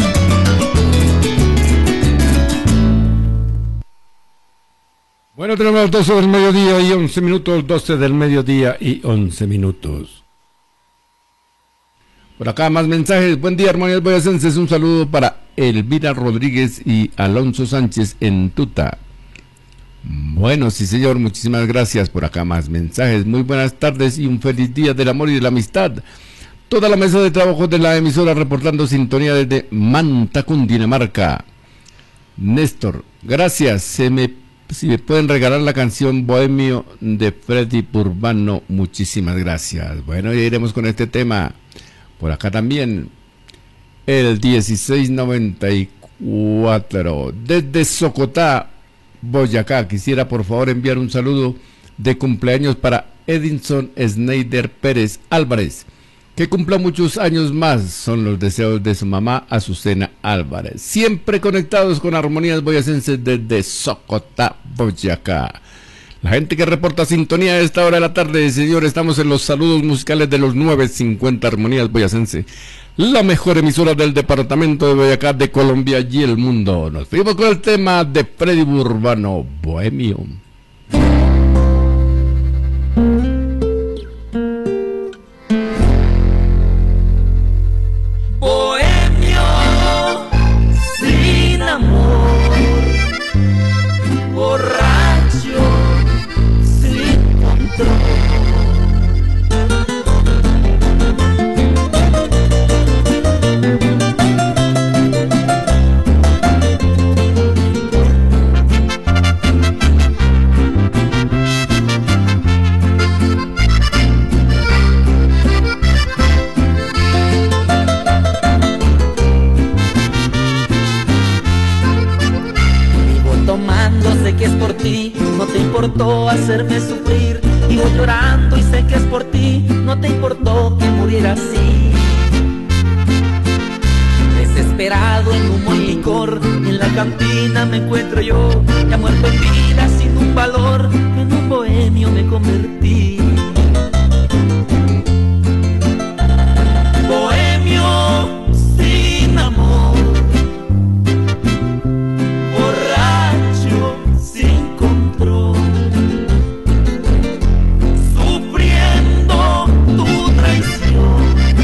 Bueno, tenemos doce del mediodía y once minutos, doce del mediodía y once minutos. Por acá más mensajes. Buen día, Armonías Boyacenses. Un saludo para Elvira Rodríguez y Alonso Sánchez en Tuta. Bueno, sí señor, muchísimas gracias. Por acá más mensajes. Muy buenas tardes y un feliz día del amor y de la amistad. Toda la mesa de trabajo de la emisora reportando sintonía desde Manta, Cundinamarca. Néstor, gracias. Se me Si me pueden regalar la canción Bohemio de Freddy Urbano, muchísimas gracias. Bueno, ya iremos con este tema. Por acá también, el dieciséis noventa y cuatro, desde Socotá, Boyacá. Quisiera por favor enviar un saludo de cumpleaños para Edinson Schneider Pérez Álvarez. Que cumpla muchos años más, son los deseos de su mamá Azucena Álvarez. Siempre conectados con Armonías Boyacenses desde Socotá, Boyacá. La gente que reporta sintonía a esta hora de la tarde, señor, estamos en los saludos musicales de los nueve cincuenta Armonías Boyacenses. La mejor emisora del departamento de Boyacá, de Colombia y el mundo. Nos fuimos con el tema de Freddy Urbano, Bohemio. Borracho sin control. Sé que es por ti, no te importó hacerme sufrir. Vivo llorando y sé que es por ti, no te importó que muriera así. Desesperado en humo y licor, en la cantina me encuentro yo, ya muerto en vida sin un valor, en un bohemio me convertí. Bohemio sin amor, sufriendo tu traición,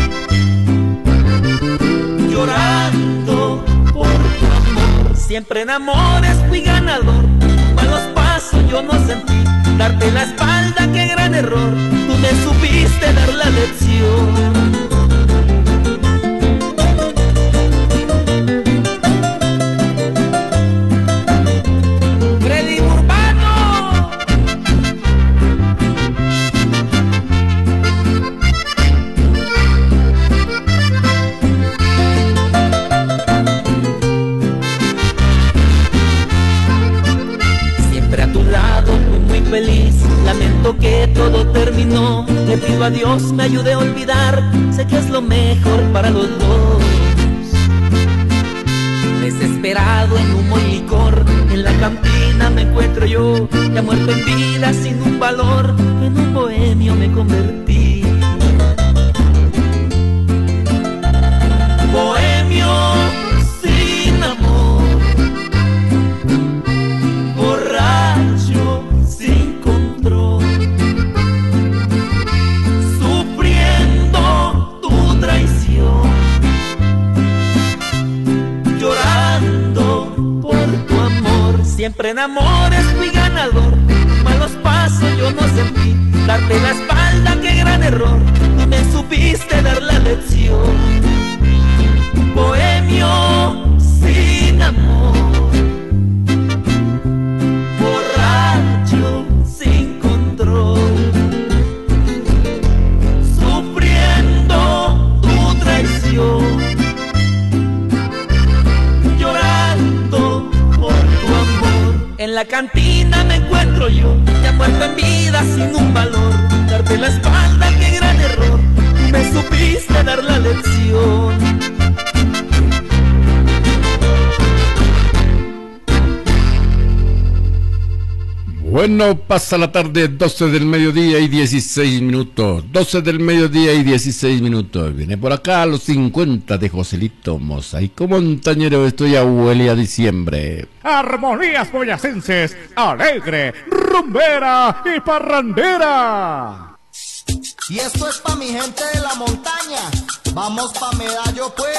llorando por tu amor. Siempre en amores fui ganador, malos pasos yo no sentí, darte la espalda, qué gran error, tú me supiste dar la lección. Que todo terminó, le pido a Dios me ayude a olvidar, sé que es lo mejor para los dos. Desesperado en humo y licor, en la cantina me encuentro yo, ya muerto en vida sin un valor, en un bohemio me convertí. Bohemio sin amor, borracho sin control, sufriendo tu traición, llorando por tu amor. Siempre en amores fui ganador, malos pasos yo no sentí, darte la espalda, qué gran error, no me supiste dar la lección. Bohemio sin amor, borracho sin control, sufriendo tu traición, llorando por tu amor. En la cantina me encuentro yo, ya muerto en vida sin un valor, darte la espalda, qué gran error, tú me supiste dar la lección. Bueno, pasa la tarde, doce del mediodía y dieciséis minutos. doce del mediodía y dieciséis minutos. Viene por acá a los cincuenta de Joselito Mosaico Montañero. Esto ya huele a diciembre. Armonías boyacenses, alegre, rumbera y parrandera. Y esto es pa' mi gente de la montaña. Vamos pa' Medallo pues.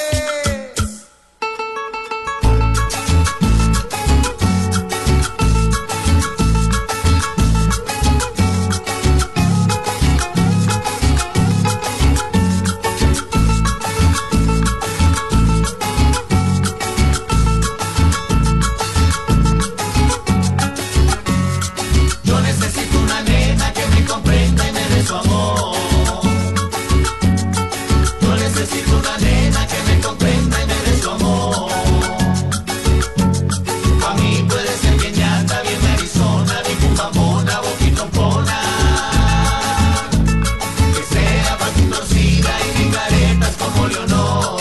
Su amor. Yo necesito una nena que me comprenda y me dé su amor. A mí puede ser bien ñata, bien Arizona, bien cumbambona, boquitompona. Que sea fácil torcida y bien caretas como Leonor.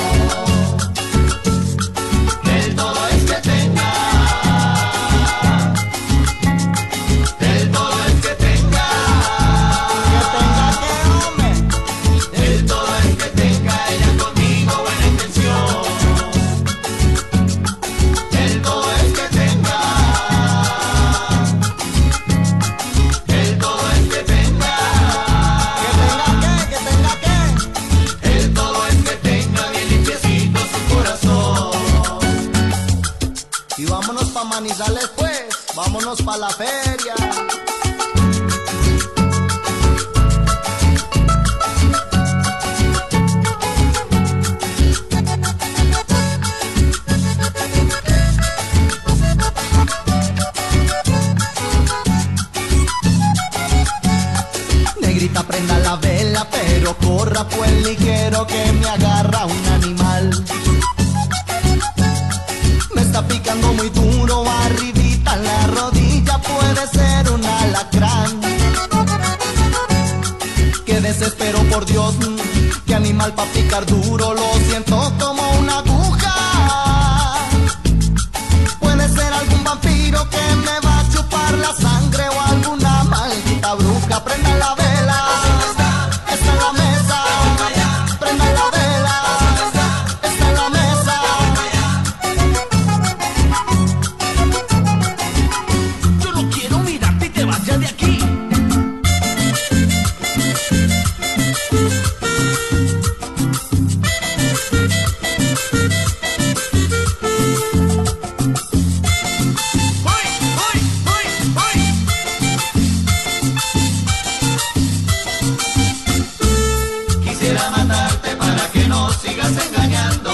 Del todo es que tenga. Del todo es que tenga. El todo es que tenga ella conmigo buena intención. El todo es que tenga. El todo es que tenga. ¿Que tenga qué? ¿Que tenga qué? El todo es que tenga bien limpiecito su corazón. Y vámonos pa' Manizales pues, vámonos pa' la feria. Negrita, prenda la vela, pero corra pues ligero que me agarra un animal. Me está picando muy duro, arribita en la rodilla, puede ser un alacrán. Qué desespero, por Dios, qué animal pa' picar duro, lo siento como una aguja. Puede ser algún vampiro que me va a chupar la sangre o alguna maldita bruja. Prenda la vela, está en la mesa. Prenda la vela, está en la mesa. Yo no quiero mirarte y te vayas de aquí. Quisiera matarte para que no sigas engañando,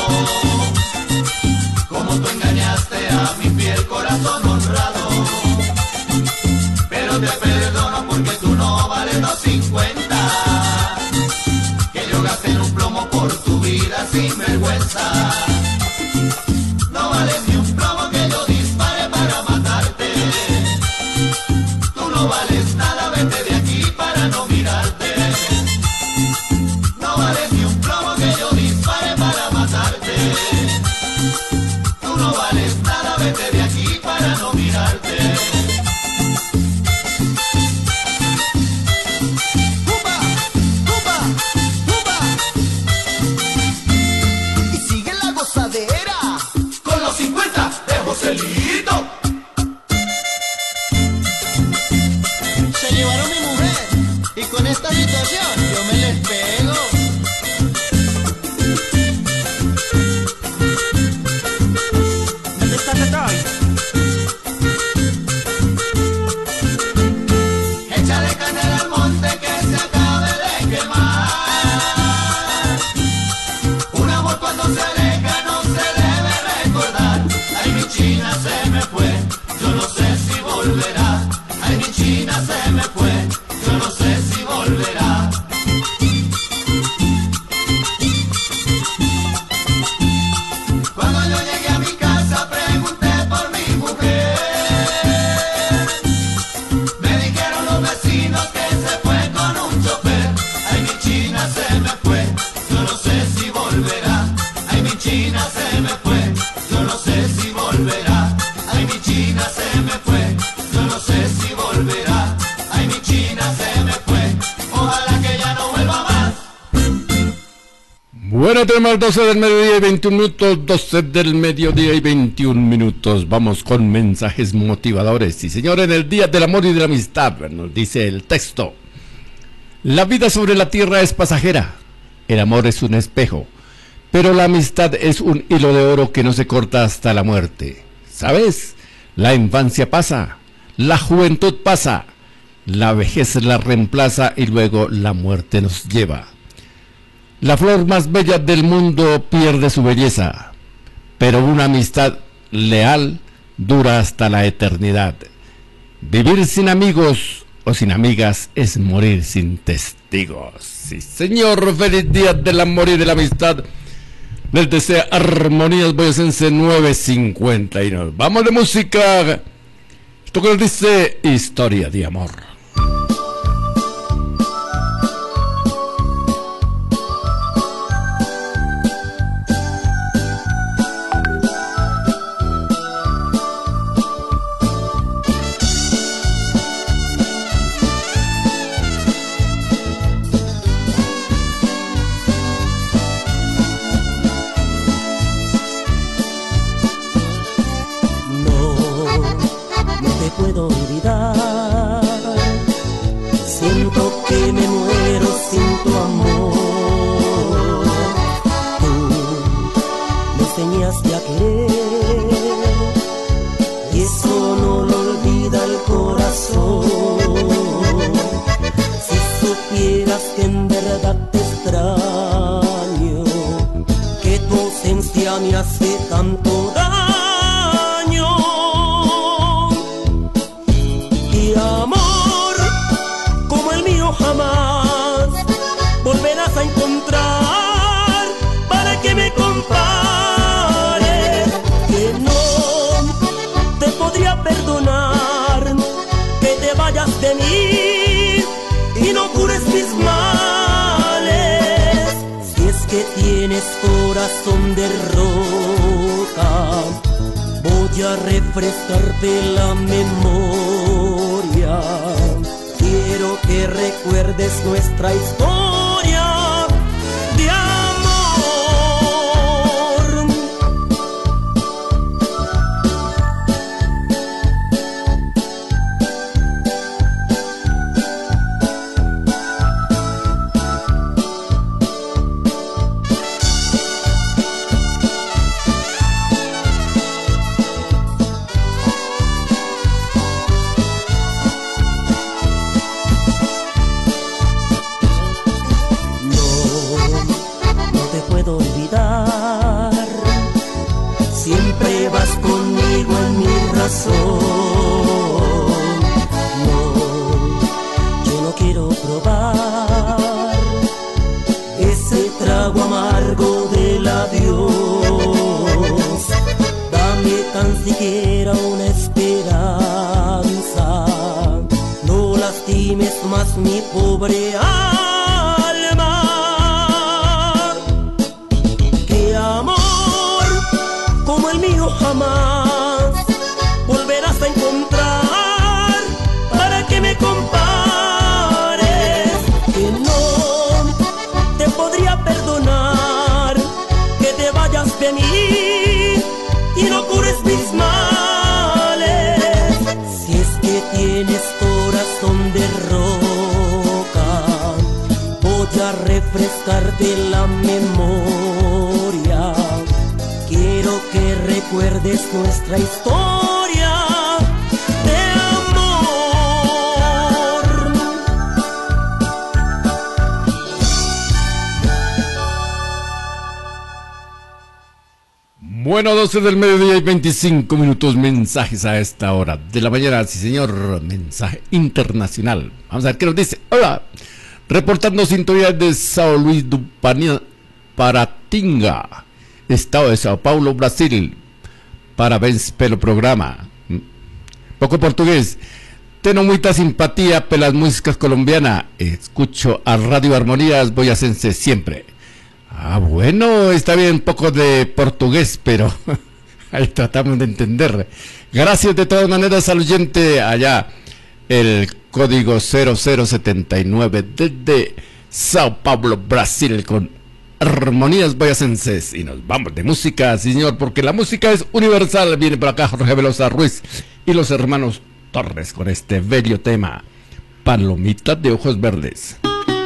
como tú engañaste a mi fiel corazón honrado. Pero te perdono porque tú no vales dos cincuenta, que yo gasté en un plomo por tu vida sin vergüenza. No vales ni un plomo que yo dispare para matarte. Tú no vales nada, vete de aquí para no mirarte. No vales ni un plomo que yo dispare para matarte. Tú no vales nada, vete de aquí para no mirarte. canción, yo me les pego. ¿Dónde está Tatoy? Échale canela al monte que se acabe de quemar. Un amor cuando se aleja no se debe recordar. Ay, mi China se me fue, yo no sé si volverá. Ay, mi China se me fue, yo no sé si volverá. Cuando yo llegué a mi casa pregunté por mi mujer. Me dijeron los vecinos que se fue con un chofer. Ay, mi China se me fue, yo no sé si volverá. Ay, mi China se me fue, yo no sé si volverá. Ay, mi China se me fue, yo no sé si volverá. Ay, mi China se me fue, ojalá que ya no vuelva más. Bueno, tenemos doce del mediodía y veintiún minutos, doce del mediodía y veintiún minutos. Vamos con mensajes motivadores. Y señor, en el Día del Amor y de la Amistad, nos dice el texto: la vida sobre la tierra es pasajera, el amor es un espejo, pero la amistad es un hilo de oro que no se corta hasta la muerte. ¿Sabes? La infancia pasa, la juventud pasa, la vejez la reemplaza y luego la muerte nos lleva. La flor más bella del mundo pierde su belleza, pero una amistad leal dura hasta la eternidad. Vivir sin amigos o sin amigas es morir sin testigos. Sí, señor, feliz Día del Amor y de la Amistad. Les desea Armonías Boyacense nueve cincuenta y nueve. Vamos de música. Esto que nos dice Historia de Amor. Puedo olvidar, siento que me muero sin tu amor. Tú me enseñaste a querer y eso no lo olvida el corazón. Si supieras que en verdad te extraño, que tu ausencia me hace tanto daño. Amor como el mío jamás volverás a encontrar para que me compares. Que no te podría perdonar que te vayas de mí y no cures mis males. Si es que tienes corazón de roca, voy a refrescarte la memoria. Quiero que recuerdes nuestra historia de amor. Siempre vas conmigo en mi razón. No, yo no quiero probar ese trago amargo del adiós. Dame tan siquiera una esperanza. No lastimes más mi pobre alma. Que amor como el mío jamás volverás a encontrar para que me compares. Que no te podría perdonar que te vayas de mí y no cures mis males. Si es que tienes corazón de roca, para refrescarte la memoria. Quiero que recuerdes nuestra historia de amor. Bueno, doce del mediodía y veinticinco minutos, mensajes a esta hora de la mañana, sí señor, mensaje internacional. Vamos a ver qué nos dice. Hola, reportando sintonía de Sao Luís do Paratinga, estado de Sao Paulo, Brasil. Parabéns pelo programa. Poco portugués. Tengo mucha simpatía por las músicas colombianas. Escucho a Radio Armonías Boyacense siempre. Ah, bueno, está bien, poco de portugués, pero ahí tratamos de entender. Gracias de todas maneras al oyente allá, el código cero cero setenta y nueve desde Sao Paulo, Brasil, con Armonías Boyacenses. Y nos vamos de música, sí señor, porque la música es universal. Viene por acá Jorge Velosa Ruiz y los hermanos Torres con este bello tema, Palomita de Ojos Verdes.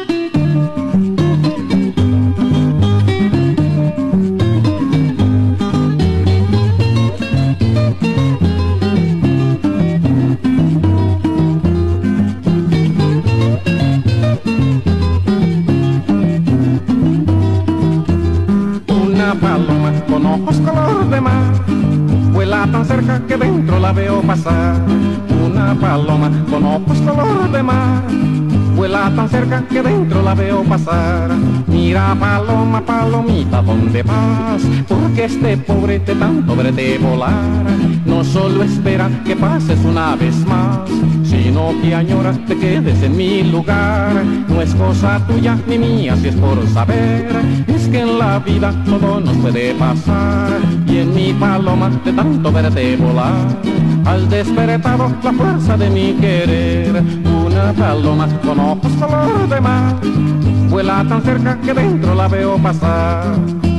Paloma con ojos color de mar, vuela tan cerca que dentro la veo pasar. Una paloma con ojos color de mar, vuela tan cerca que dentro la veo pasar. Mira paloma, palomita, ¿dónde vas? Porque este pobre de tanto verte volar no solo espera que pases una vez más, sino que añoras te quedes en mi lugar. No es cosa tuya ni mía si es por saber, es que en la vida todo nos puede pasar. Y en mi paloma de tanto verte volar, al despertado la fuerza de mi querer. Una paloma con ojos color de mar, vuela tan cerca que dentro la veo pasar.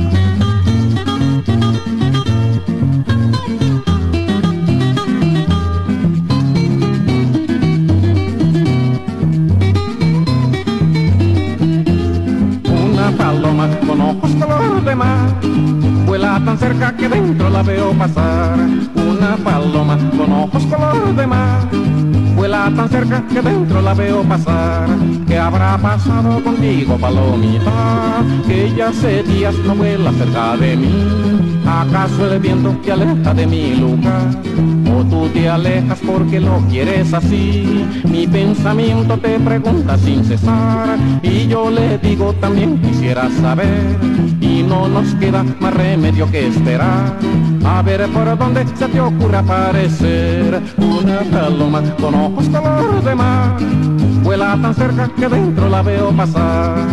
Una paloma con ojos color de mar, vuela tan cerca que dentro la veo pasar. Una paloma con ojos color de mar, vuela tan cerca que dentro la veo pasar. ¿Qué habrá pasado contigo, palomita? Que ya hace días no vuela cerca de mí. ¿Acaso el viento te aleja de mi lugar? ¿O tú te alejas porque lo quieres así? Mi pensamiento te pregunta sin cesar, y yo le digo también quisiera saber. Y no nos queda más remedio que esperar a ver por dónde se te ocurre aparecer. Una paloma con ojos color de mar, vuela tan cerca que dentro la veo pasar.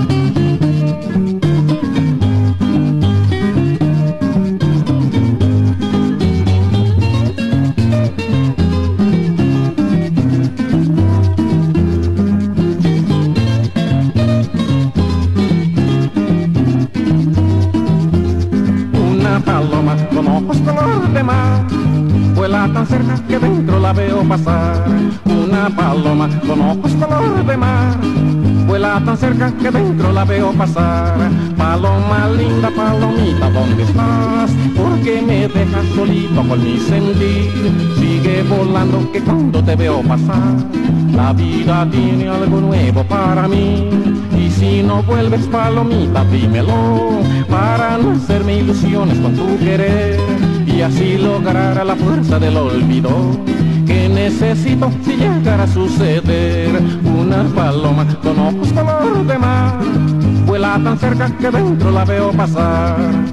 Paloma con ojos color de mar, vuela tan cerca que dentro la veo pasar. Una paloma con ojos color de mar, vuela tan cerca que dentro la veo pasar. Paloma linda, palomita, ¿dónde estás? ¿Por qué me dejas solito con mi sentir? Sigue volando que cuando te veo pasar, la vida tiene algo nuevo para mí. Y si no vuelves, palomita, dímelo, para no hacerme ilusiones con tu querer, y así lograr la fuerza del olvido que necesito si llegara a suceder. Una paloma con ojos color de mar, vuela tan cerca que dentro la veo pasar.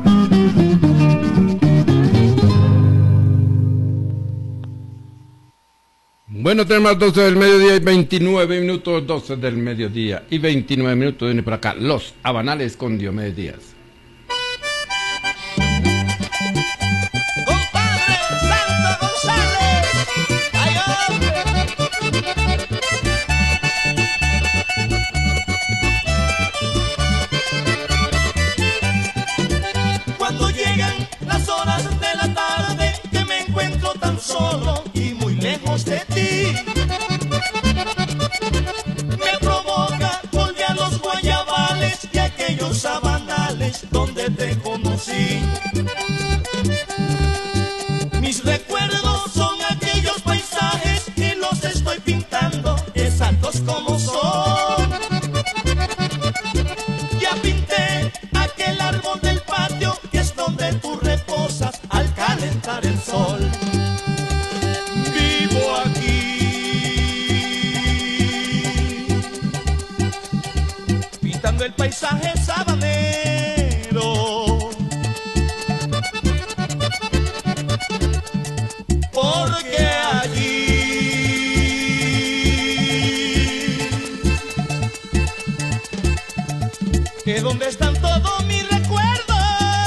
Bueno, tenemos doce del mediodía y veintinueve minutos, doce del mediodía y veintinueve minutos. Viene por acá Los Habanales con Diomedes Díaz. ¡Compadre Santo González! ¡Ay, hombre! Cuando llegan las horas de la tarde, que me encuentro tan solo y muy lejos de ti, me provoca volver a los guayabas el paisaje sabanero. Porque allí es donde están todos mis recuerdos.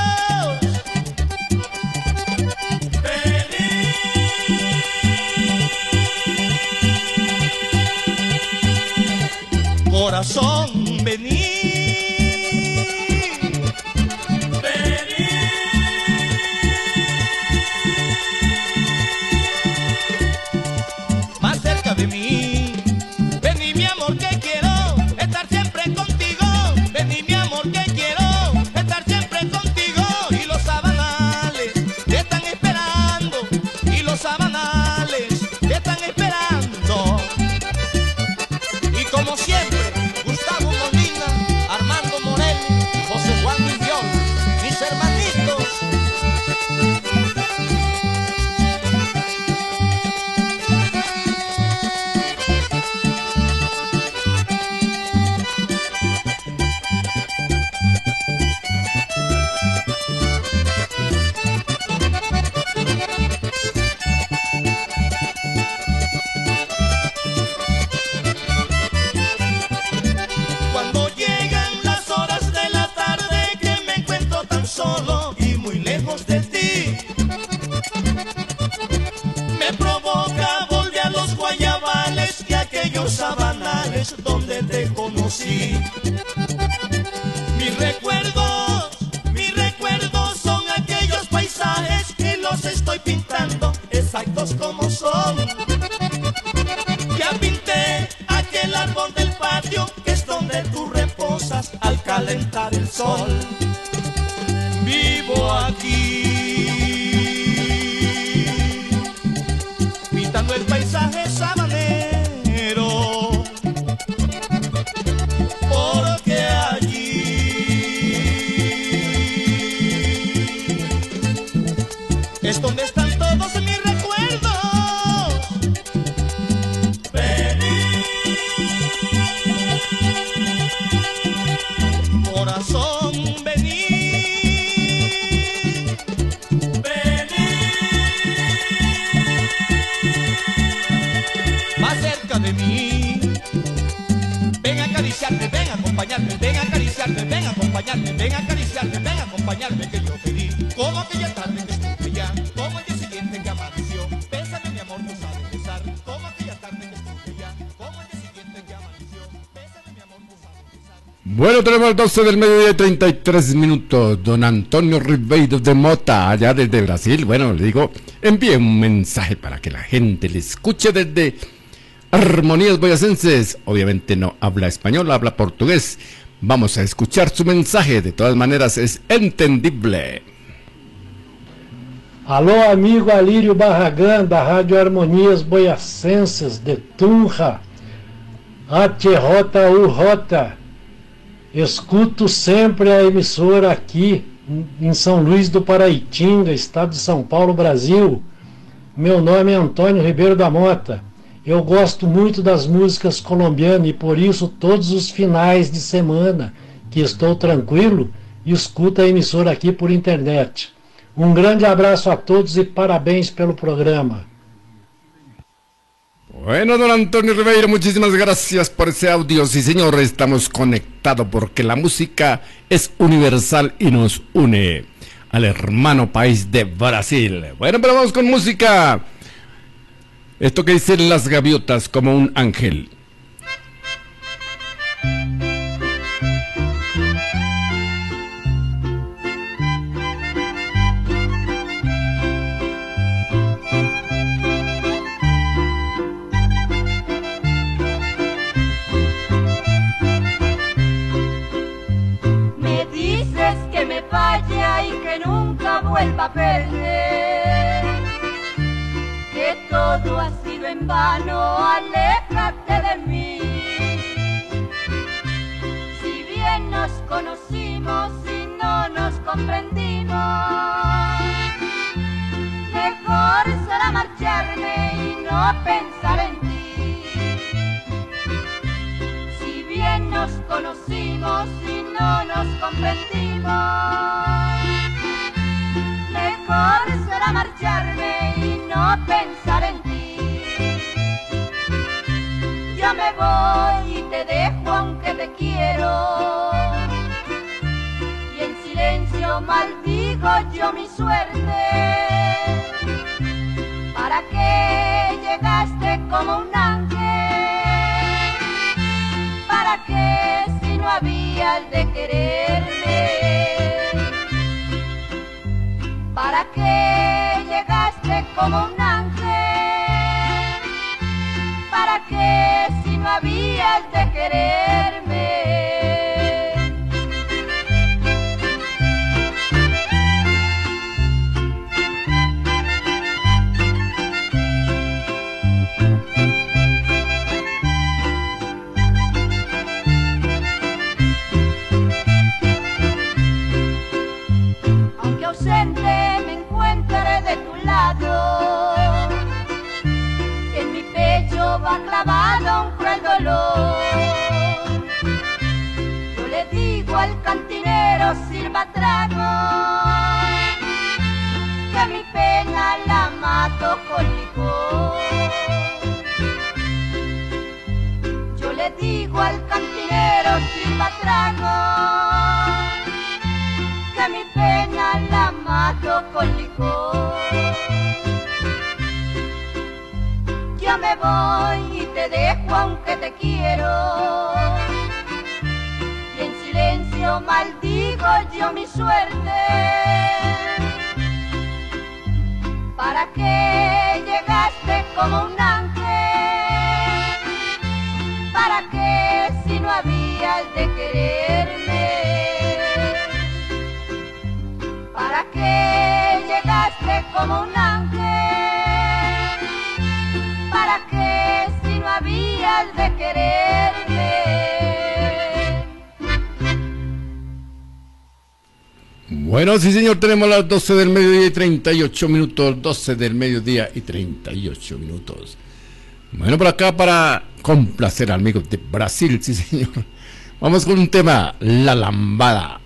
Vení, corazón, vení. Vení. Más cerca de mí. Vení, mi amor, que quiero estar siempre contigo. Vení, mi amor, que quiero estar siempre contigo. Y los sabanales te están esperando. Y los sabanales te están esperando. Y como siempre, Gustavo Molina, Armando Morel, José Juan Guidiol, mis hermanitos. Cuando llegan las horas de la tarde que me encuentro tan solo y muy lejos de ti, me provoca volver a los guayabales y aquellos sabanales donde te conocí. Mis recuerdos, mis recuerdos son aquellos paisajes y los estoy pintando exactos como son. Ya pinté aquel árbol del patio que es donde tú reposas al calentar el sol. Vivo aquí, pintando el paisaje sabanero, porque allí es donde están todos mis recuerdos. Corazón, vení, vení, más cerca de mí. Ven a acariciarme, ven a acompañarme, ven a acariciarme, ven a acompañarme, ven a acariciarme, ven a acompañarme, que yo te di. Como aquella tarde que estuve ya, como el día siguiente que amaneció. Bésame, mi amor, tú sabes besar. Como aquella tarde que estuve ya, como el día siguiente que amaneció. Bésame, mi amor, tú sabes besar. Bueno, tenemos las doce del mediodía, treinta y tres minutos. Don Antonio Ribeiro de Mota, allá desde Brasil. Bueno, le digo, envíe un mensaje para que la gente le escuche desde Armonías Boyacenses. Obviamente no habla español, habla portugués. Vamos a escuchar su mensaje. De todas maneras, es entendible. Alô, amigo Alírio Barragán, da Rádio Harmonias Boyacenses, de Tunja, Ate Rota U Rota. Escuto sempre a emissora aqui em São Luís do Paraitinga, estado de São Paulo, Brasil. Meu nome é Antônio Ribeiro da Mota. Eu gosto muito das músicas colombianas e por isso todos os finais de semana que estou tranquilo, escuto a emissora aqui por internet. Um grande abraço a todos e parabéns pelo programa. Bueno, don Antonio Ribeiro, muchísimas gracias por ese audio. Sí, señor, estamos conectados porque la música es universal y nos une al hermano país de Brasil. Bueno, pero vamos con música. Esto que dicen las gaviotas, como un ángel. Me dices que me vaya y que nunca vuelva a verte, que todo ha sido en vano, aléjate de mí. Si bien nos conocimos y no nos comprendimos, mejor será marcharme y no pensar en ti. Si bien nos conocimos y no nos comprendimos. Mejor será marcharme y no pensar en ti. Yo me voy y te dejo aunque te quiero, y en silencio maldigo yo mi suerte. ¿Para qué llegaste como un ángel? ¿Para qué si no habías de quererme? ¿Para qué llegaste como un ángel? ¿Para qué si no habías de quererme? Aunque ausente me encuentre de tu lado, en mi pecho va clavado un cruel dolor. Yo le digo al cantinero sirva trago, que mi pena la mato con licor. Yo le digo al cantinero sirva trago, que mi pena la mato con licor. Yo me voy y te dejo aunque te quiero, y en silencio maldigo yo mi suerte. ¿Para qué llegaste como un ángel? ¿Para qué si no habías de quererme? ¿Para qué llegaste como un ángel? ¿Para qué si no habías de quererme? Bueno, sí señor, tenemos las doce del mediodía y treinta y ocho minutos, doce del mediodía y treinta y ocho minutos. Bueno, por acá para complacer al amigo de Brasil, sí señor. Vamos con un tema, La Lambada.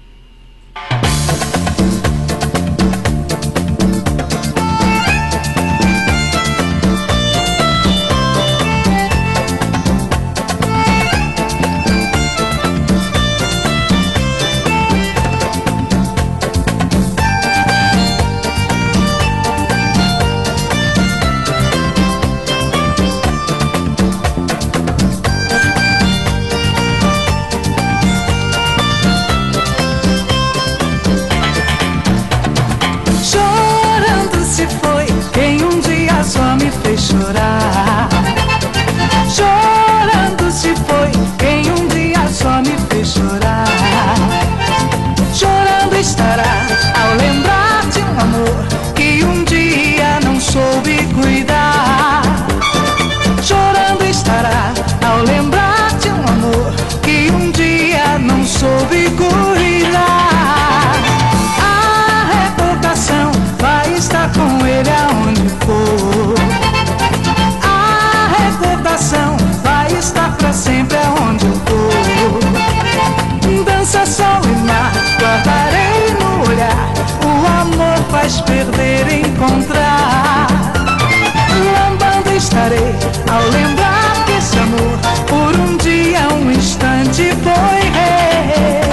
Chorar, chorando se foi quem um dia só me fez chorar. Chorando estará ao lembrar de um amor que um dia não soube cuidar. Chorando estará ao lembrar de um amor que um dia não soube cuidar. A recordação vai estar com ele aonde for. Vai estar pra sempre aonde eu for. Dança, sol e mar, guardarei no olhar. O amor faz perder e encontrar. Lambando estarei ao lembrar que esse amor por um dia, um instante foi rei.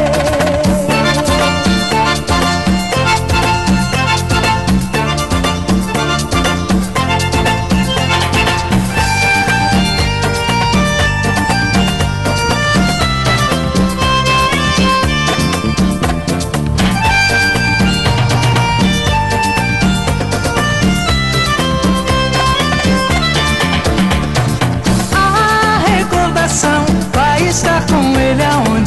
Vai estar com ele aonde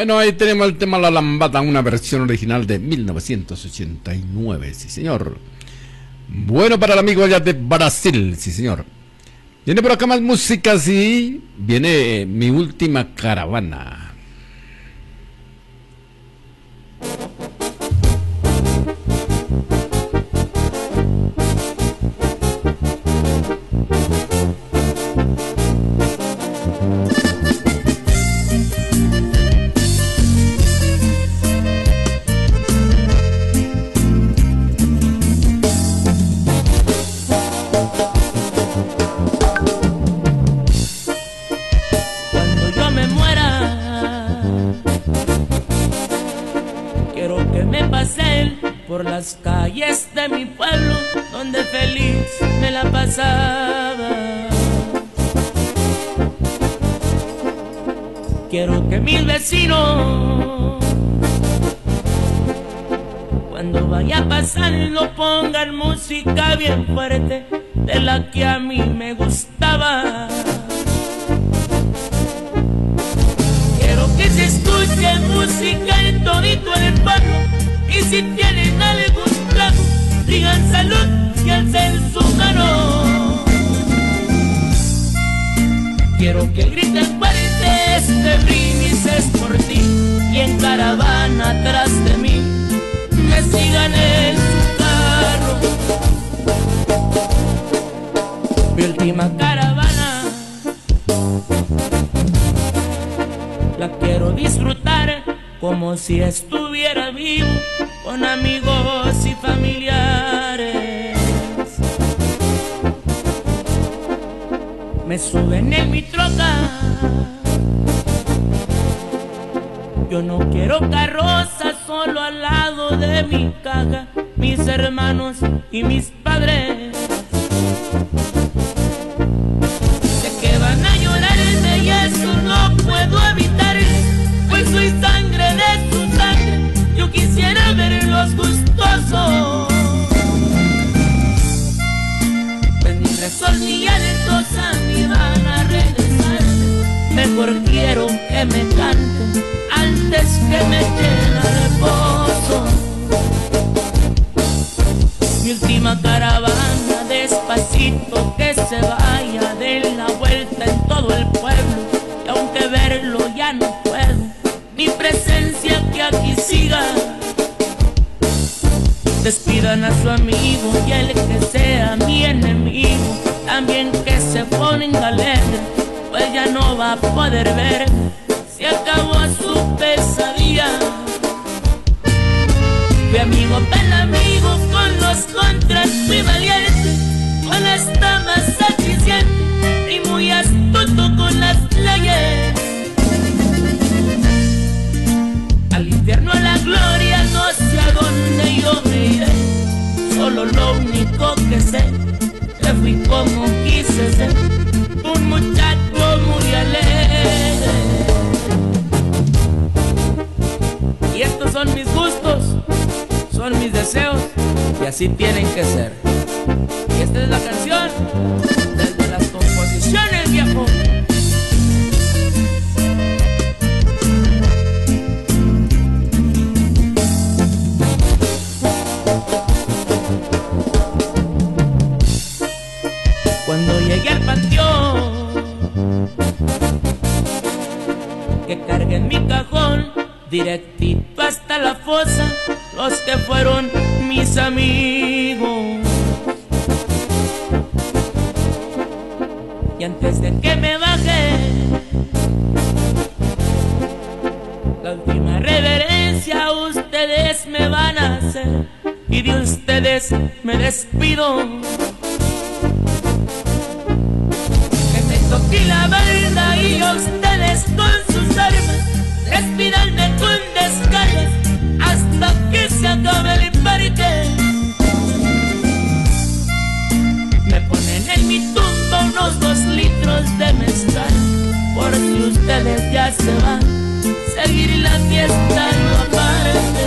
Bueno, ahí tenemos el tema La Lambada, una versión original de mil novecientos ochenta y nueve, sí señor. Bueno, para el amigo allá de Brasil, sí señor. Viene por acá más música, sí. Viene eh, Mi Última Caravana. Por las calles de mi pueblo, donde feliz me la pasaba. Quiero que mis vecinos, cuando vaya pasando, pongan música bien fuerte, de la que a mí me gustaba. Quiero que se escuche música en todito el pueblo. Y si tienen algún trago, digan salud y alcen su mano. Quiero que griten fuerte este brindis es por ti. Y en caravana atrás de mí me sigan en su carro. Mi última caravana la quiero disfrutar como si estuviera vivo, con amigos y familiares. Me suben en mi troca, yo no quiero carroza, solo al lado de mi caja, mis hermanos y mis padres. Sé que van a llorarme y eso no puedo evitar, pues soy sangre de su sangre, yo quisiera verlos gustosos. Pues ni resol ni llantos a mí van a regresar, mejor quiero que me canten antes que me echen al pozo. Mi última caravana, despacito que se vaya, de la vuelta en todo el pueblo, y aunque verlo ya no puedo, mi presencia que aquí siga. Despidan a su amigo y el que sea mi enemigo, también que se ponga alegre, pues ya no va a poder ver, se acabó su pesadilla. Fui amigo tan amigo, con los contras fui valiente, con las damas satisciente y muy astuto con las leyes. Al infierno, a la gloria, no sé a dónde yo me iré, solo lo único que sé, que fui como quise ser, un muchacho muy alegre. Y estos son mis gustos, son mis deseos, y así tienen que ser. Y esta es la canción desde las composiciones, viejo. Cuando llegué al panteón, que cargué en mi cajón, directito hasta la fosa, los que fueron mis amigos. Y antes de que me baje, la última reverencia ustedes me van a hacer, y de ustedes me despido. Que me toque la banda y a ustedes con sus armas, despídanme con descargas hasta que se acabe el parque. Me ponen en mi tumba unos dos litros de mezcal, por si ustedes ya se van, seguir la fiesta no aparte.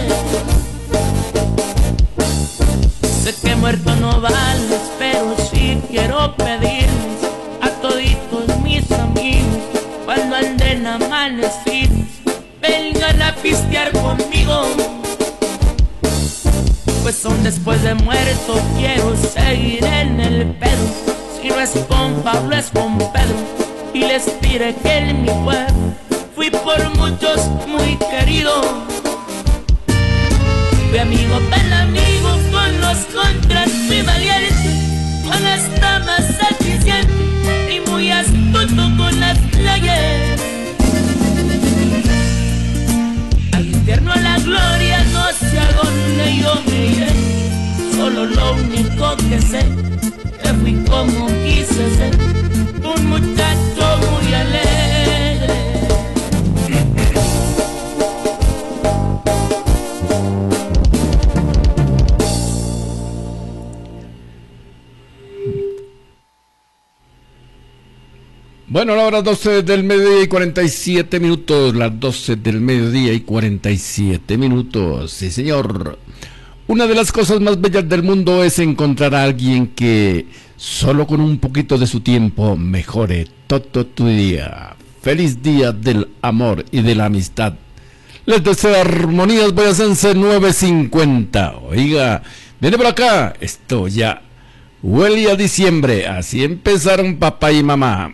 Sé que muerto no vales, pero sí quiero pedirles a toditos mis amigos, cuando anden amanecidos, vengan pues aún después de muerto quiero seguir en el pedo. Si no es con Pablo es con Pedro, y les diré que en mi pueblo fui por muchos muy querido. Fui amigo del amigo, con los contras fui valiente, con hasta más eficiente y muy astuto con las leyes. Al infierno, a la gloria, no sé a dónde yo me iré. Solo lo único que sé, que fui como quise ser, un muchacho muy alegre. Bueno, la hora doce del mediodía y cuarenta y siete minutos, las doce del mediodía y cuarenta y siete minutos, sí señor. Una de las cosas más bellas del mundo es encontrar a alguien que solo con un poquito de su tiempo mejore todo tu día. Feliz día del amor y de la amistad. Les deseo armonías boyacense nueve cincuenta. Oiga, viene por acá, esto ya huele a diciembre, así empezaron papá y mamá.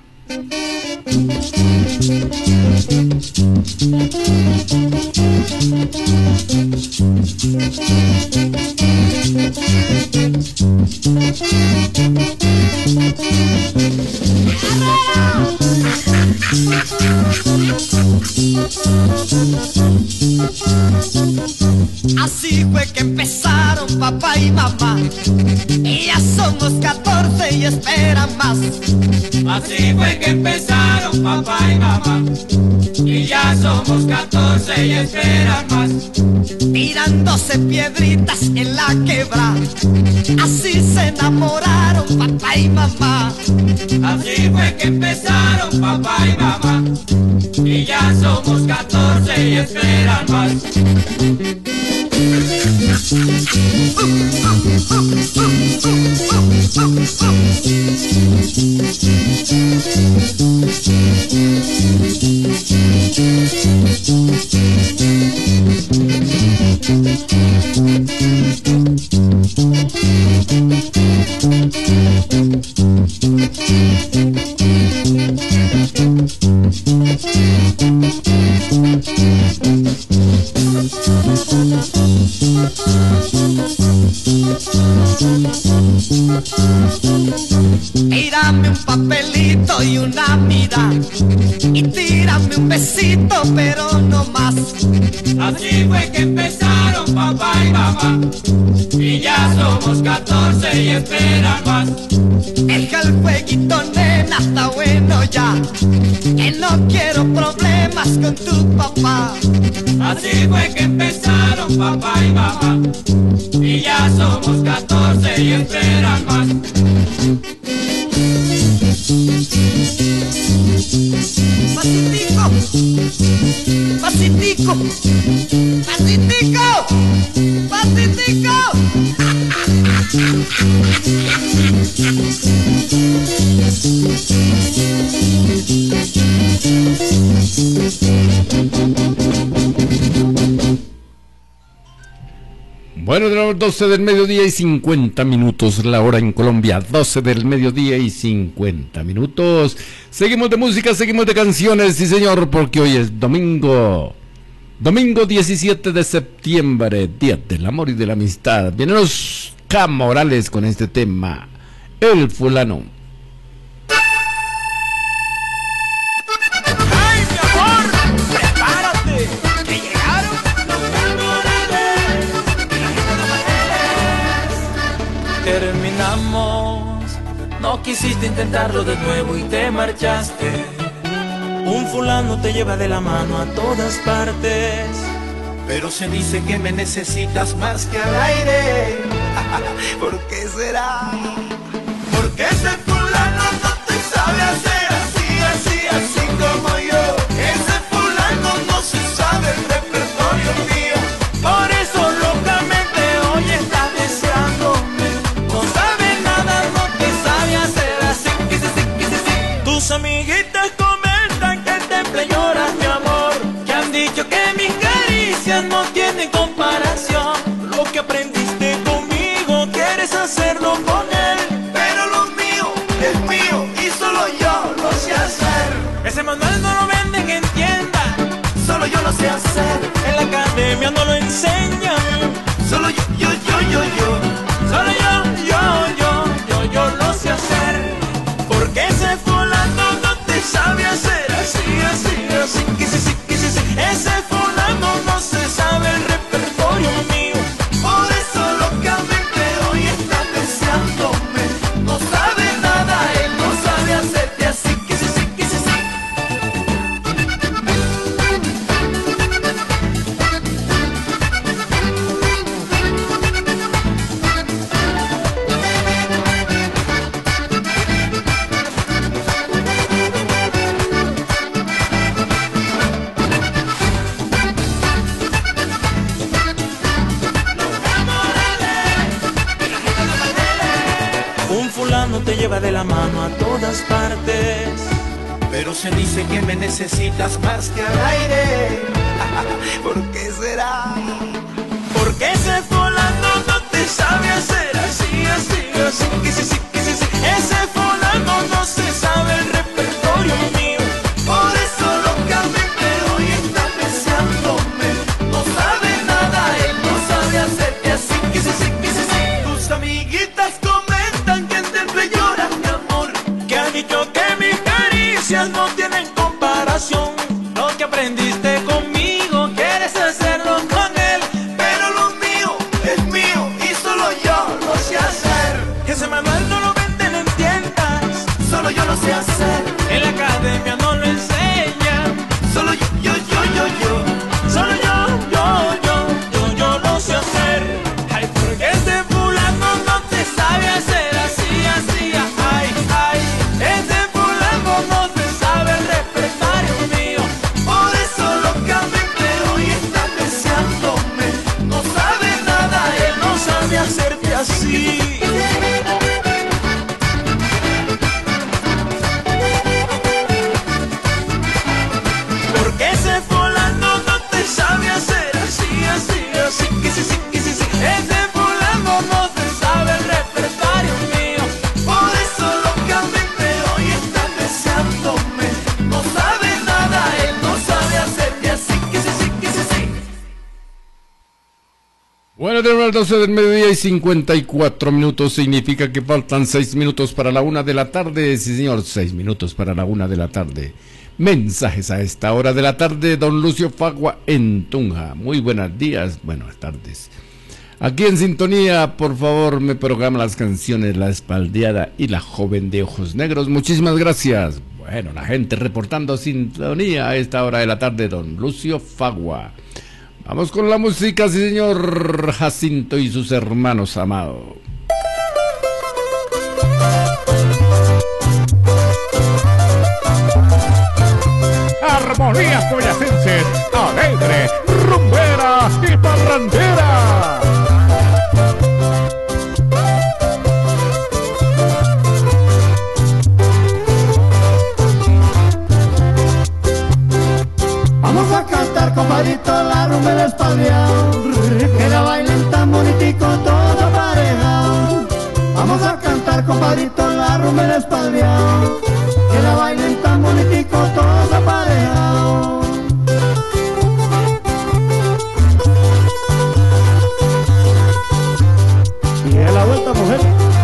Así fue que empezaron papá y mamá, y ya somos catorce y esperan más. Así fue que empezaron papá y mamá, y ya somos catorce y esperan más. Tirándose piedritas en la quebra, así se enamoraron papá y mamá. Así fue que empezaron papá y mamá, y ya somos catorce y esperan más. Tírame un papelito y una mirada, y tírame un besito, pero no más. Así fue que empezaron papá y mamá, y ya somos catorce y esperan más. Deja el jueguito, nena, está bueno ya, que no quiero problemas con tu papá. Así fue que empezaron papá y mamá, y ya somos catorce y esperan más. Pasitico, pasitico, pasitico, pasitico. Bueno, de las doce del mediodía y cincuenta minutos, la hora en Colombia, doce del mediodía y cincuenta minutos. Seguimos de música, seguimos de canciones, sí señor, porque hoy es domingo, domingo diecisiete de septiembre, Día del Amor y de la Amistad. Vienen los Camorales con este tema, El Fulano. ¡Ay, mi amor! ¡Prepárate! ¡Que llegaron los Camorales! Terminamos, no quisiste intentarlo de nuevo y te marchaste. Un fulano te lleva de la mano a todas partes, pero se dice que me necesitas más que al aire. ¿Por qué será? Porque ese fulano no te sabe hacer así, así, así como yo. Ese fulano no se sabe el repertorio mío. por eso locamente hoy estás deseándome. No sabe nada, no te sabe hacer así, que sí, que sí, sí. Tus amiguitas comentan que el temple lloras, mi amor, que han dicho que mis caricias no tienen comparación. Lo que aprendiste con sé hacer. En la academia no lo enseñan. Solo yo, yo, yo, yo, yo. Solo yo, yo, yo, yo, yo lo sé hacer. Porque ese fulano no te sabe hacer así, así, así, que sí, sí, que sí, sí. Ese fulano no se sabe el repertorio mío. Por eso locamente hoy está deseándome. No sabe nada, él no sabe hacerte así, que sí, sí, que sí, sí. Un fulano te lleva de la mano a todas partes, Pero se dice que me necesitas más que al aire. ¿Por qué será? Porque ese fulano no te sabe hacer así, así, así, que sí, sí, que sí, sí. Ese fulano no se sabe el repertorio mío. Por eso locamente hoy está deseándome. No sabe nada, él no sabe hacerte así, que sí, sí, que sí, sí. Tus amiguitas comentan que siempre lloras, mi amor, que han dicho que mis caricias no tienen comparación. Lo que aprendiste conmigo quieres hacerlo con él, pero lo mío es mío y solo yo lo sé hacer. Ese manual no lo venden en tiendas, solo yo lo sé hacer. En la academia no lo enseñan. Solo yo, yo, yo, yo, yo. Solo yo, yo, yo, yo, yo lo sé hacer. Ay, porque este fulano no te sabe hacer así, así, ay, ay. Este fulano no te sabe el repertorio mío. Por eso locamente hoy está deseándome. No sabe nada, él no sabe hacerte así. Porque ese fulano no te sabe hacer así, así, así, que sí, sí, que sí, sí. Ese fulano no te sabe el repertorio mío. Por eso locamente hoy está deseándome. No sabe nada, él no sabe hacerte así, que sí, sí, que sí, sí. Bueno, tenemos las doce del mediodía y cincuenta y cuatro minutos, significa que faltan seis minutos para la una de la tarde. Sí, señor, seis minutos para la una de la tarde. Mensajes a esta hora de la tarde, don Lucio Fagua en Tunja. Muy buenos días, buenas tardes. Aquí en sintonía, por favor, me programa las canciones La Espaldeada y La Joven de Ojos Negros. Muchísimas gracias. Bueno, la gente reportando sintonía a esta hora de la tarde, don Lucio Fagua. Vamos con la música, sí señor, Jacinto y sus hermanos amados. Armonías boyacenses, alegre, rumbera y parrandera. Vamos a cantar, compadrito, la rumba del espaldeado, que la bailen tan bonitico toda pareja. Vamos a cantar, compadrito, la rumba del espaldeado, que la bailen tan bonitico toda pareja. Y de la vuelta, mujer.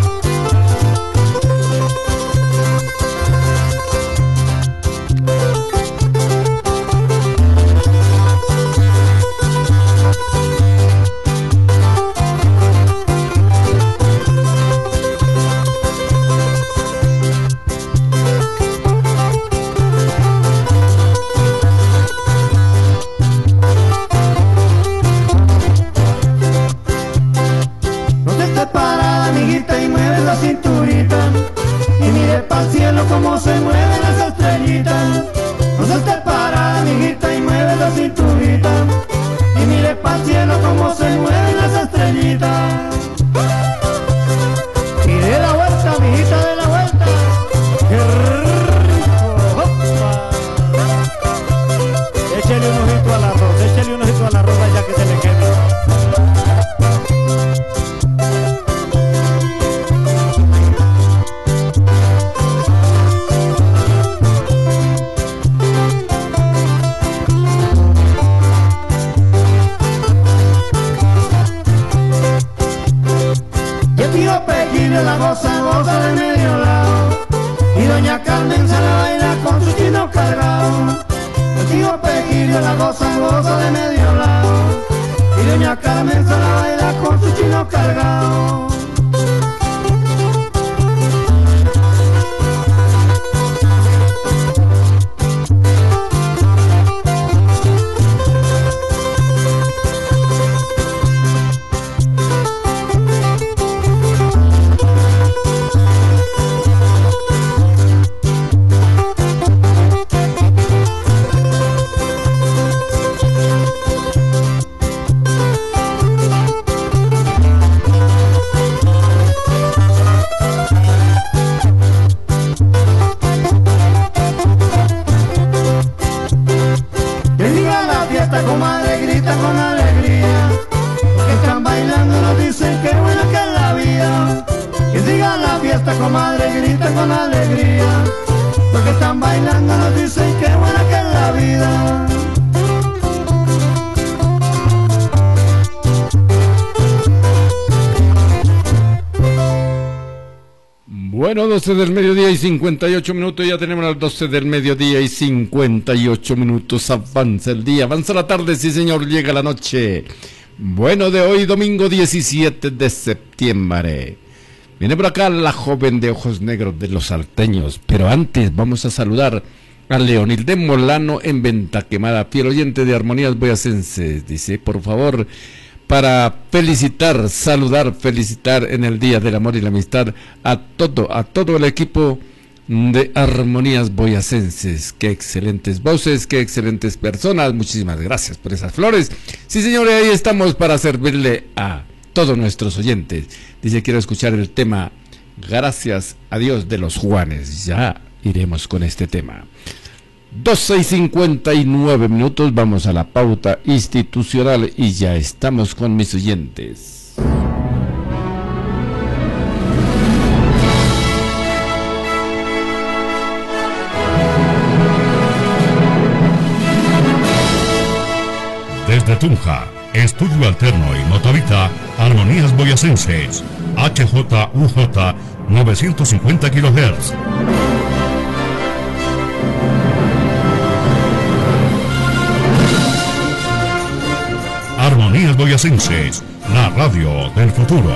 Cómo se mueven las estrellitas, no se esté parada, amiguita, y mueve la cinturita, y mire pa'l cielo cómo se mueven las estrellitas. Y de la vuelta, amiguita, de la vuelta, qué rico, opa. Échale un ojito al arroz, échale un ojito al arroz allá que se le quede. tío Pequillo la goza, goza de medio lado. Y doña Carmen se la baila con su chino cargado. El tío Pequillo la goza, goza de medio lado. Y doña Carmen se la baila con su chino cargado. Comadre, grita con alegría, porque están bailando, nos dicen que buena que es la vida. Que siga la fiesta, comadre, grita con alegría, porque están bailando, nos dicen que buena que es la vida. Bueno, doce del mediodía y cincuenta y ocho minutos, ya tenemos las doce del mediodía y cincuenta y ocho minutos, avanza el día, avanza la tarde, sí señor, llega la noche. Bueno, de hoy domingo diecisiete de septiembre. Viene por acá la joven de ojos negros de los salteños, pero antes vamos a saludar a Leonilde Molano en Venta Quemada, fiel oyente de Armonías Boyacenses. Dice, por favor, para felicitar, saludar, felicitar en el Día del Amor y la Amistad a todo, a todo el equipo de Armonías Boyacenses. Qué excelentes voces, qué excelentes personas. Muchísimas gracias por esas flores. Sí, señores, ahí estamos para servirle a todos nuestros oyentes. Dice, quiero escuchar el tema Gracias a Dios de los Juanes. Ya iremos con este tema. doce y cincuenta y nueve minutos, vamos a la pauta institucional y ya estamos con mis oyentes. Desde Tunja, Estudio Alterno y Motavita, Armonías Boyacenses, H J U J novecientos cincuenta kilohertz. Armonías Boyacenses, la radio del futuro.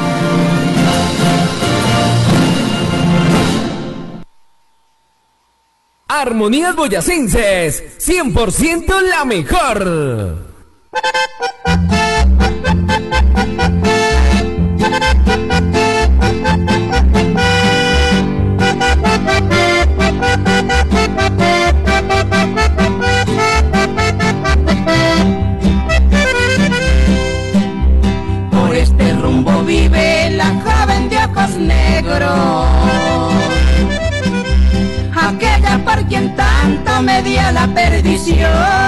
Armonías Boyacenses, cien por ciento la mejor. Por este rumbo vive la joven de ojos negros, aquella por quien tanto me dio la perdición.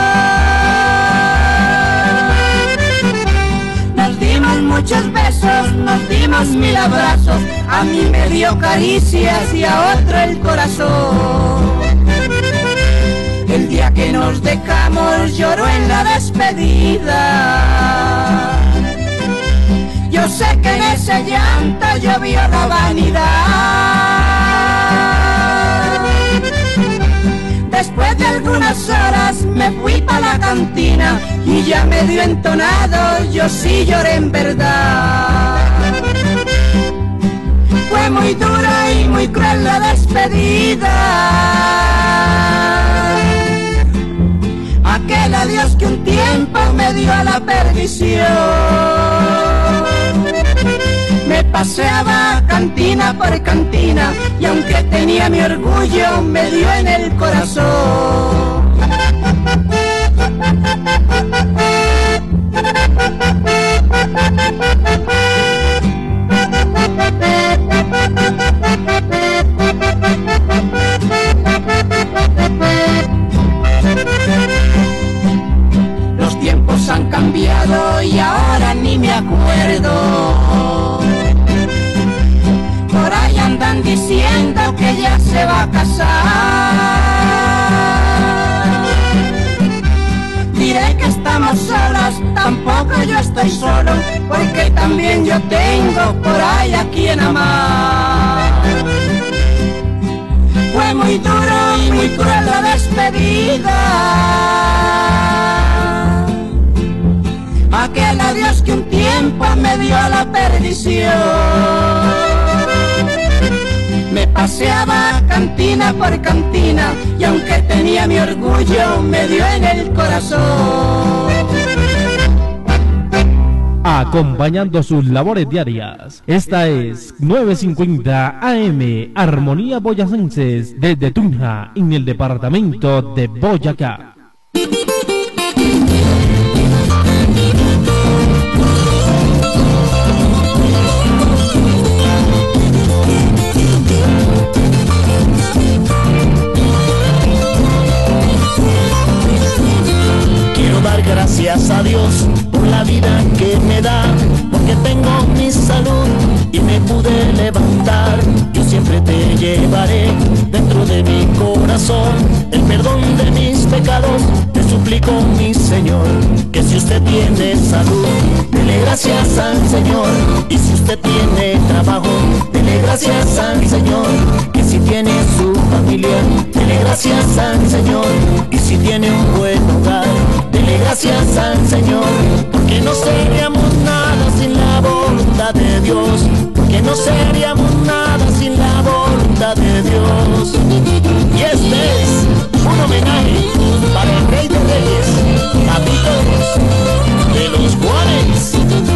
Nos dimos muchos besos, nos dimos mil abrazos, a mí me dio caricias y a otro el corazón. El día que nos dejamos lloró en la despedida. Yo sé que en ese llanto llovió la vanidad. Después de algunas horas me fui pa' la cantina y ya medio entonado yo sí lloré en verdad. Fue muy dura y muy cruel la despedida, aquel adiós que un tiempo me dio a la perdición. Me paseaba cantina por cantina y aunque tenía mi orgullo me dio en el corazón. Los tiempos han cambiado y ahora ni me acuerdo. Por ahí andan diciendo que ya se va a casar. Diré que estamos solas, tampoco embargo yo estoy solo, porque también yo tengo por ahí a quien amar. Fue muy duro y muy cruel la despedida, aquel adiós que un tiempo me dio a la perdición. Me paseaba cantina por cantina y aunque tenía mi orgullo me dio en el corazón. Acompañando sus labores diarias, esta es nueve cincuenta A M Armonía Boyacenses desde Tunja en el departamento de Boyacá. Gracias a Dios por la vida que me da, porque tengo mi salud y me pude levantar. Yo siempre te llevaré dentro de mi corazón el perdón de mis pecados. Te suplico, mi Señor, que si usted tiene salud, dele gracias al Señor. Y si usted tiene trabajo, dele gracias al Señor. Que si tiene su familia, dele gracias al Señor. Y si tiene un buen hogar, dele gracias al Señor, porque no seríamos nada sin la voluntad de Dios, porque no seríamos nada sin la voluntad de Dios. Y este es un homenaje para el Rey de Reyes, Papito de los Juanes.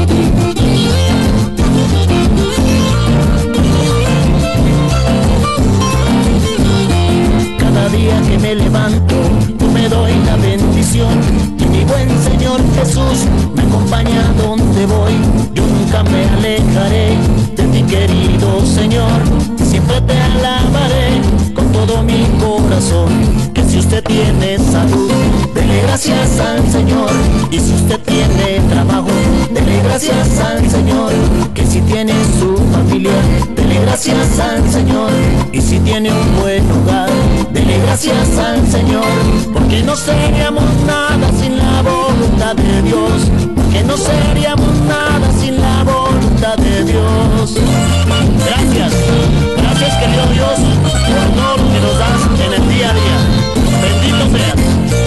Cada día que me levanto, yo me doy la bendición, y mi buen Señor Jesús me acompaña a donde voy. Yo nunca me alejaré de ti, querido Señor, y siempre te alabaré con todo mi corazón. Que si usted tiene salud, dele gracias al Señor. Y si usted tiene trabajo, dele gracias al Señor. Que si tiene su familia, dele gracias al Señor. Y si tiene un buen hogar, dele gracias al Señor, porque no seríamos nada sin la voluntad de Dios, porque no seríamos nada sin la voluntad de Dios. Gracias, gracias querido Dios por todo lo que nos das en el día a día. Bendito seas.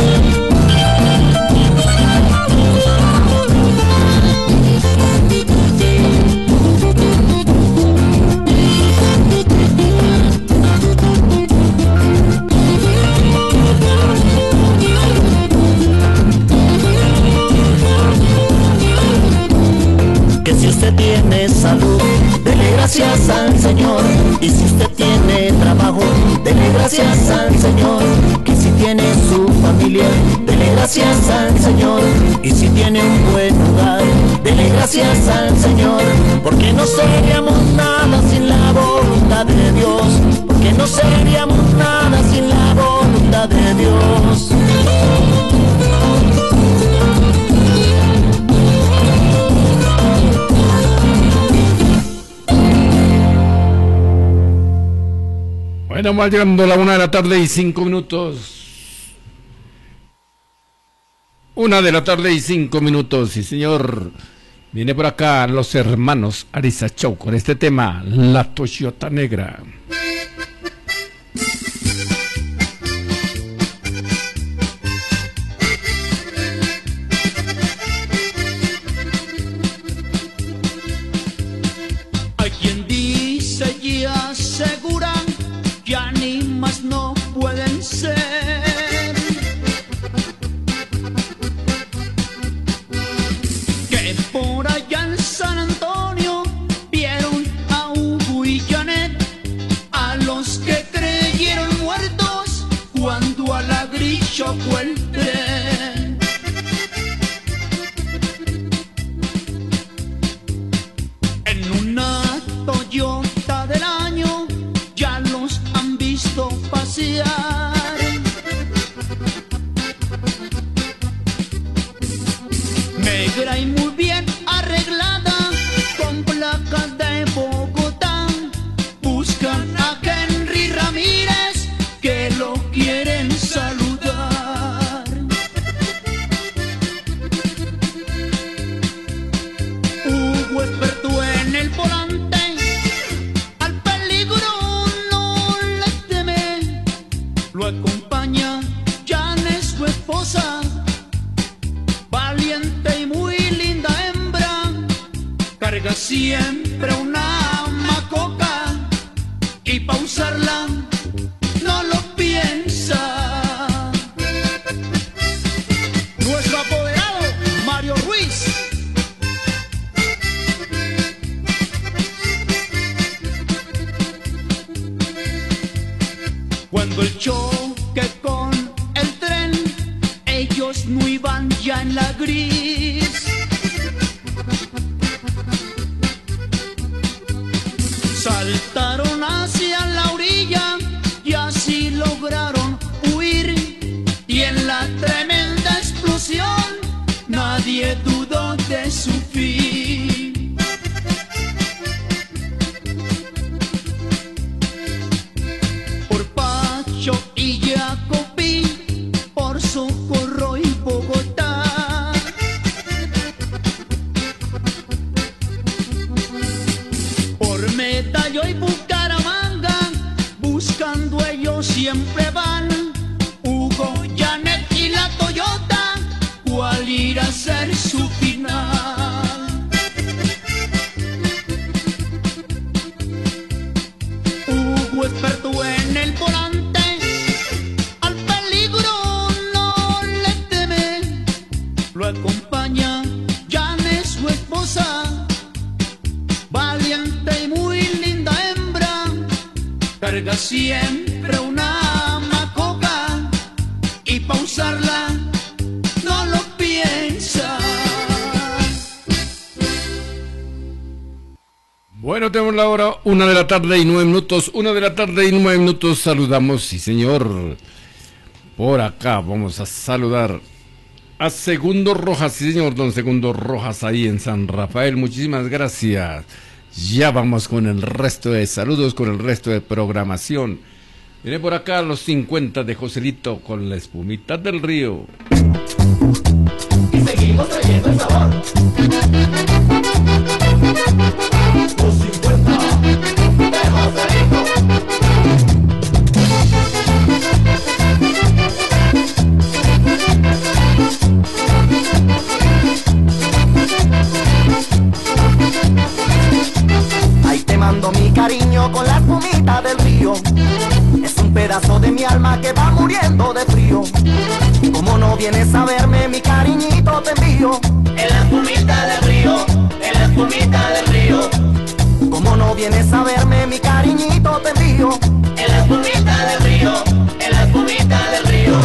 Que si usted tiene salud, dele gracias al Señor. Y si usted tiene trabajo, dele gracias al Señor. Que si tiene su familia, dele gracias al Señor. Y si tiene un buen hogar, dele gracias al Señor, porque no seríamos nada sin la voluntad de Dios, porque no seríamos nada sin la voluntad de Dios. Bueno, va llegando la una de la tarde y cinco minutos. Una de la tarde y cinco minutos, sí señor. Viene por acá los hermanos Arisa Show con este tema, La Toyota Negra. Hay quien dice y asegura que ánimas no pueden ser, que por allá en San Antonio vieron a Hugo y Janet Cuando el choque con el tren, ellos no iban ya en la gris. Saltaron hacia la orilla y así lograron huir. Y en la tremenda explosión nadie dudó de su fin. Por Pacho y Jacopí, por Socorro y Bogotá, por Medallo y Bucaramanga, buscando ellos siempre van. Hugo, Janet y la Toyota, ¿cuál irá a ser su final? Hugo, experto en el volante, al peligro no le teme. Lo acompaña Janet, su esposa, valiente y muy linda hembra, carga siempre una macoca y pa' usarla no lo piensa. Bueno, tenemos la hora, una de la tarde y nueve minutos, una de la tarde y nueve minutos, saludamos, sí señor, por acá vamos a saludar a Segundo Rojas, sí señor, don Segundo Rojas ahí en San Rafael, muchísimas gracias. Ya vamos con el resto de saludos, con el resto de programación. Viene por acá los cincuenta de Joselito con la espumita del río. Y seguimos trayendo el sabor. Los cincuenta de Joselito. Ahí te mando mi cariño con la espumita del río. Es un pedazo de mi alma que va muriendo de frío. Como no vienes a verme, mi cariñito te envío. En la espumita del río, en la espumita del río. Como no vienes a verme, mi cariñito te envío. En la espumita del río, en la espumita del río.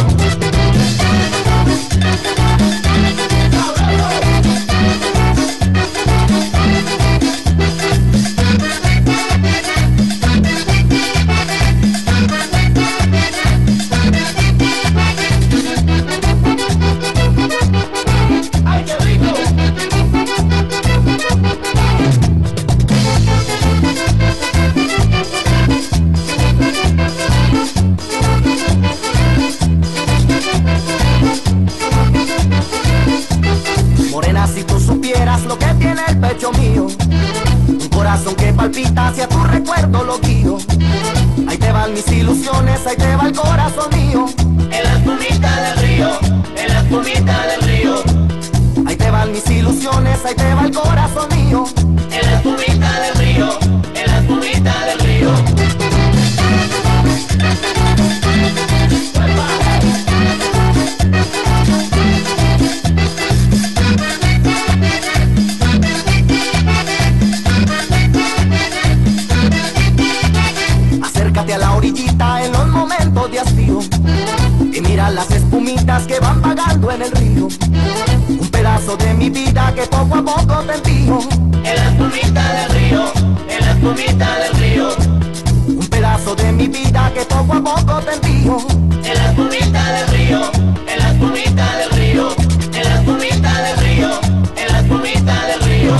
Lo que tiene el pecho mío, un corazón que palpita hacia tu recuerdo lo guío. Ahí te van mis ilusiones, ahí te va el corazón mío. En la espumita del río, en la espumita del río. Ahí te van mis ilusiones, ahí te va el corazón mío. En la espumita del río, en la espumita del río. A la orillita en los momentos de hastío y mira las espumitas que van vagando en el río. Un pedazo de mi vida que poco a poco te envío. En la espumita del río, en la espumita del río. Un pedazo de mi vida que poco a poco te envío. En la espumita del río, en la espumita del río. En la espumita del río, en la espumita del río.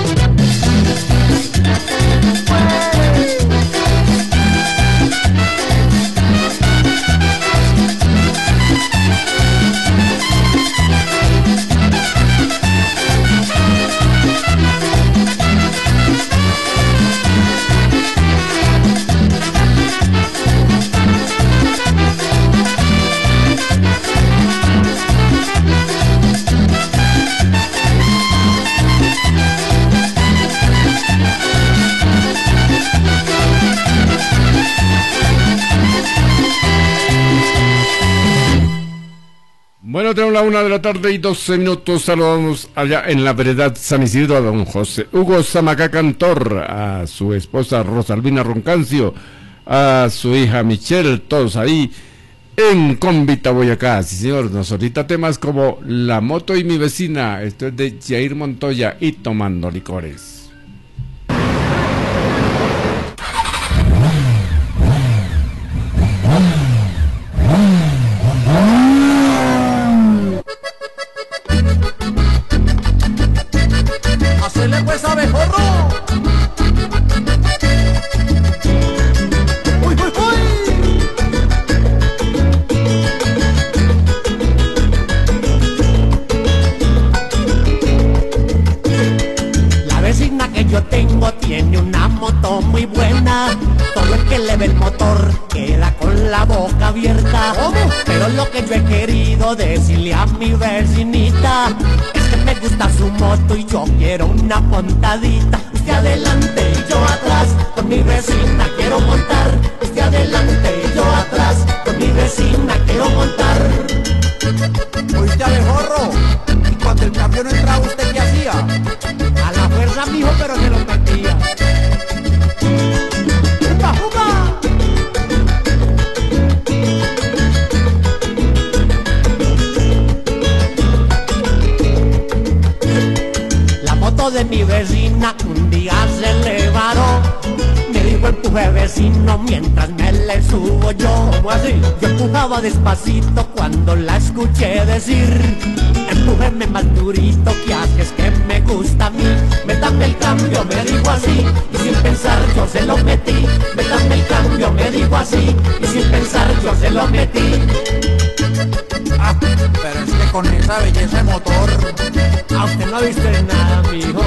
Bueno, tenemos la una de la tarde y doce minutos. Saludamos allá en la Veredad San Isidro a don José Hugo Zamacá Cantor, a su esposa Rosalvina Roncancio, a su hija Michelle, todos ahí en Convita, Boyacá. Sí, señor, nos ahorita temas como La moto y mi vecina. Esto es de Jair Montoya y Tomando Licores. Hacerle pues abejorro. Uy, uy, uy. La vecina que yo tengo tiene una moto muy buena. Todo el que le ve el motor queda con la boca abierta. Pero lo que yo he querido decirle a mi vecinita es que me gusta su moto y yo quiero una montadita. Usted adelante y yo atrás, con mi vecina quiero montar. Usted adelante y yo atrás, con mi vecina quiero montar. Oíste, abejorro, y cuando el cambio no entraba, ¿usted qué hacía? A la fuerza, mijo, pero se lo metía. ¡Upa, upa! La moto de mi vecina un día se le varó. Me dijo empuje vecino mientras me le subo yo. ¿Cómo así? Yo empujaba despacito cuando la escuché decir: empújeme más durito, que así es que me gusta a mí. Métame el cambio, me dijo así, y sin pensar yo se lo metí. Métame el cambio, me dijo así, y sin pensar yo se lo metí. Ah, pero es que con esa belleza de motor, a usted no ha visto nada, mijo.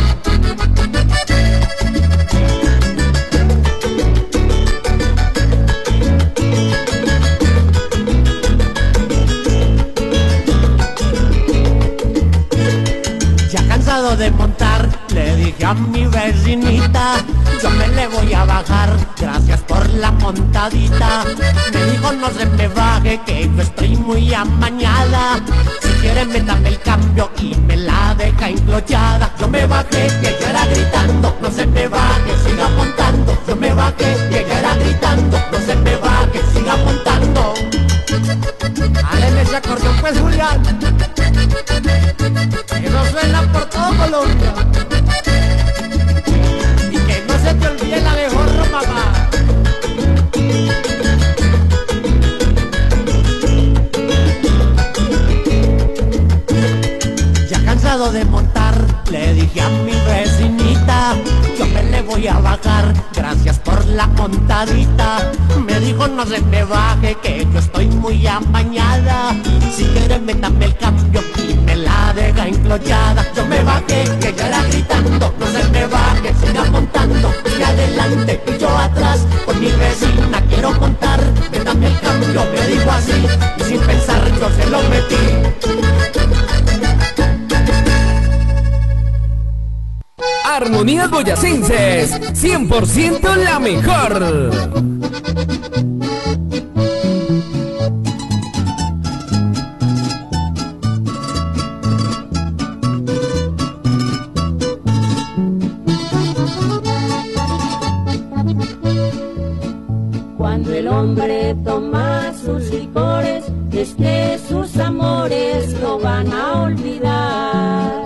De montar, le dije a mi vecinita, yo me le voy a bajar, gracias por la montadita. Me dijo no se me baje, que yo estoy muy amañada. Si quiere métame el cambio y me la deja enclochada. Yo me bajé, que ella era gritando, no se me baje, siga montando. Yo me bajé, que ella era gritando, no se me baje, siga montando. Áleme ese acordeón pues, Julián, que no suena por todo Colombia. Y que no se te olvide el abejorro, mamá. Ya cansado de montar, le dije a mi vecinita, yo me le voy a bajar, gracias por la montadita. Me dijo no se me baje, que yo estoy muy amañada. Si quiere métame el cambio y me la deja enclochada. Yo me bajé, que ella era gritando, no se me baje, siga montando. Y adelante y yo atrás, con mi vecina quiero montar. Métame el cambio, me dijo así, y sin pensar yo se lo metí. Armonías Boyacenses, cien por ciento la mejor. Cuando el hombre toma sus licores, es que sus amores lo van a olvidar.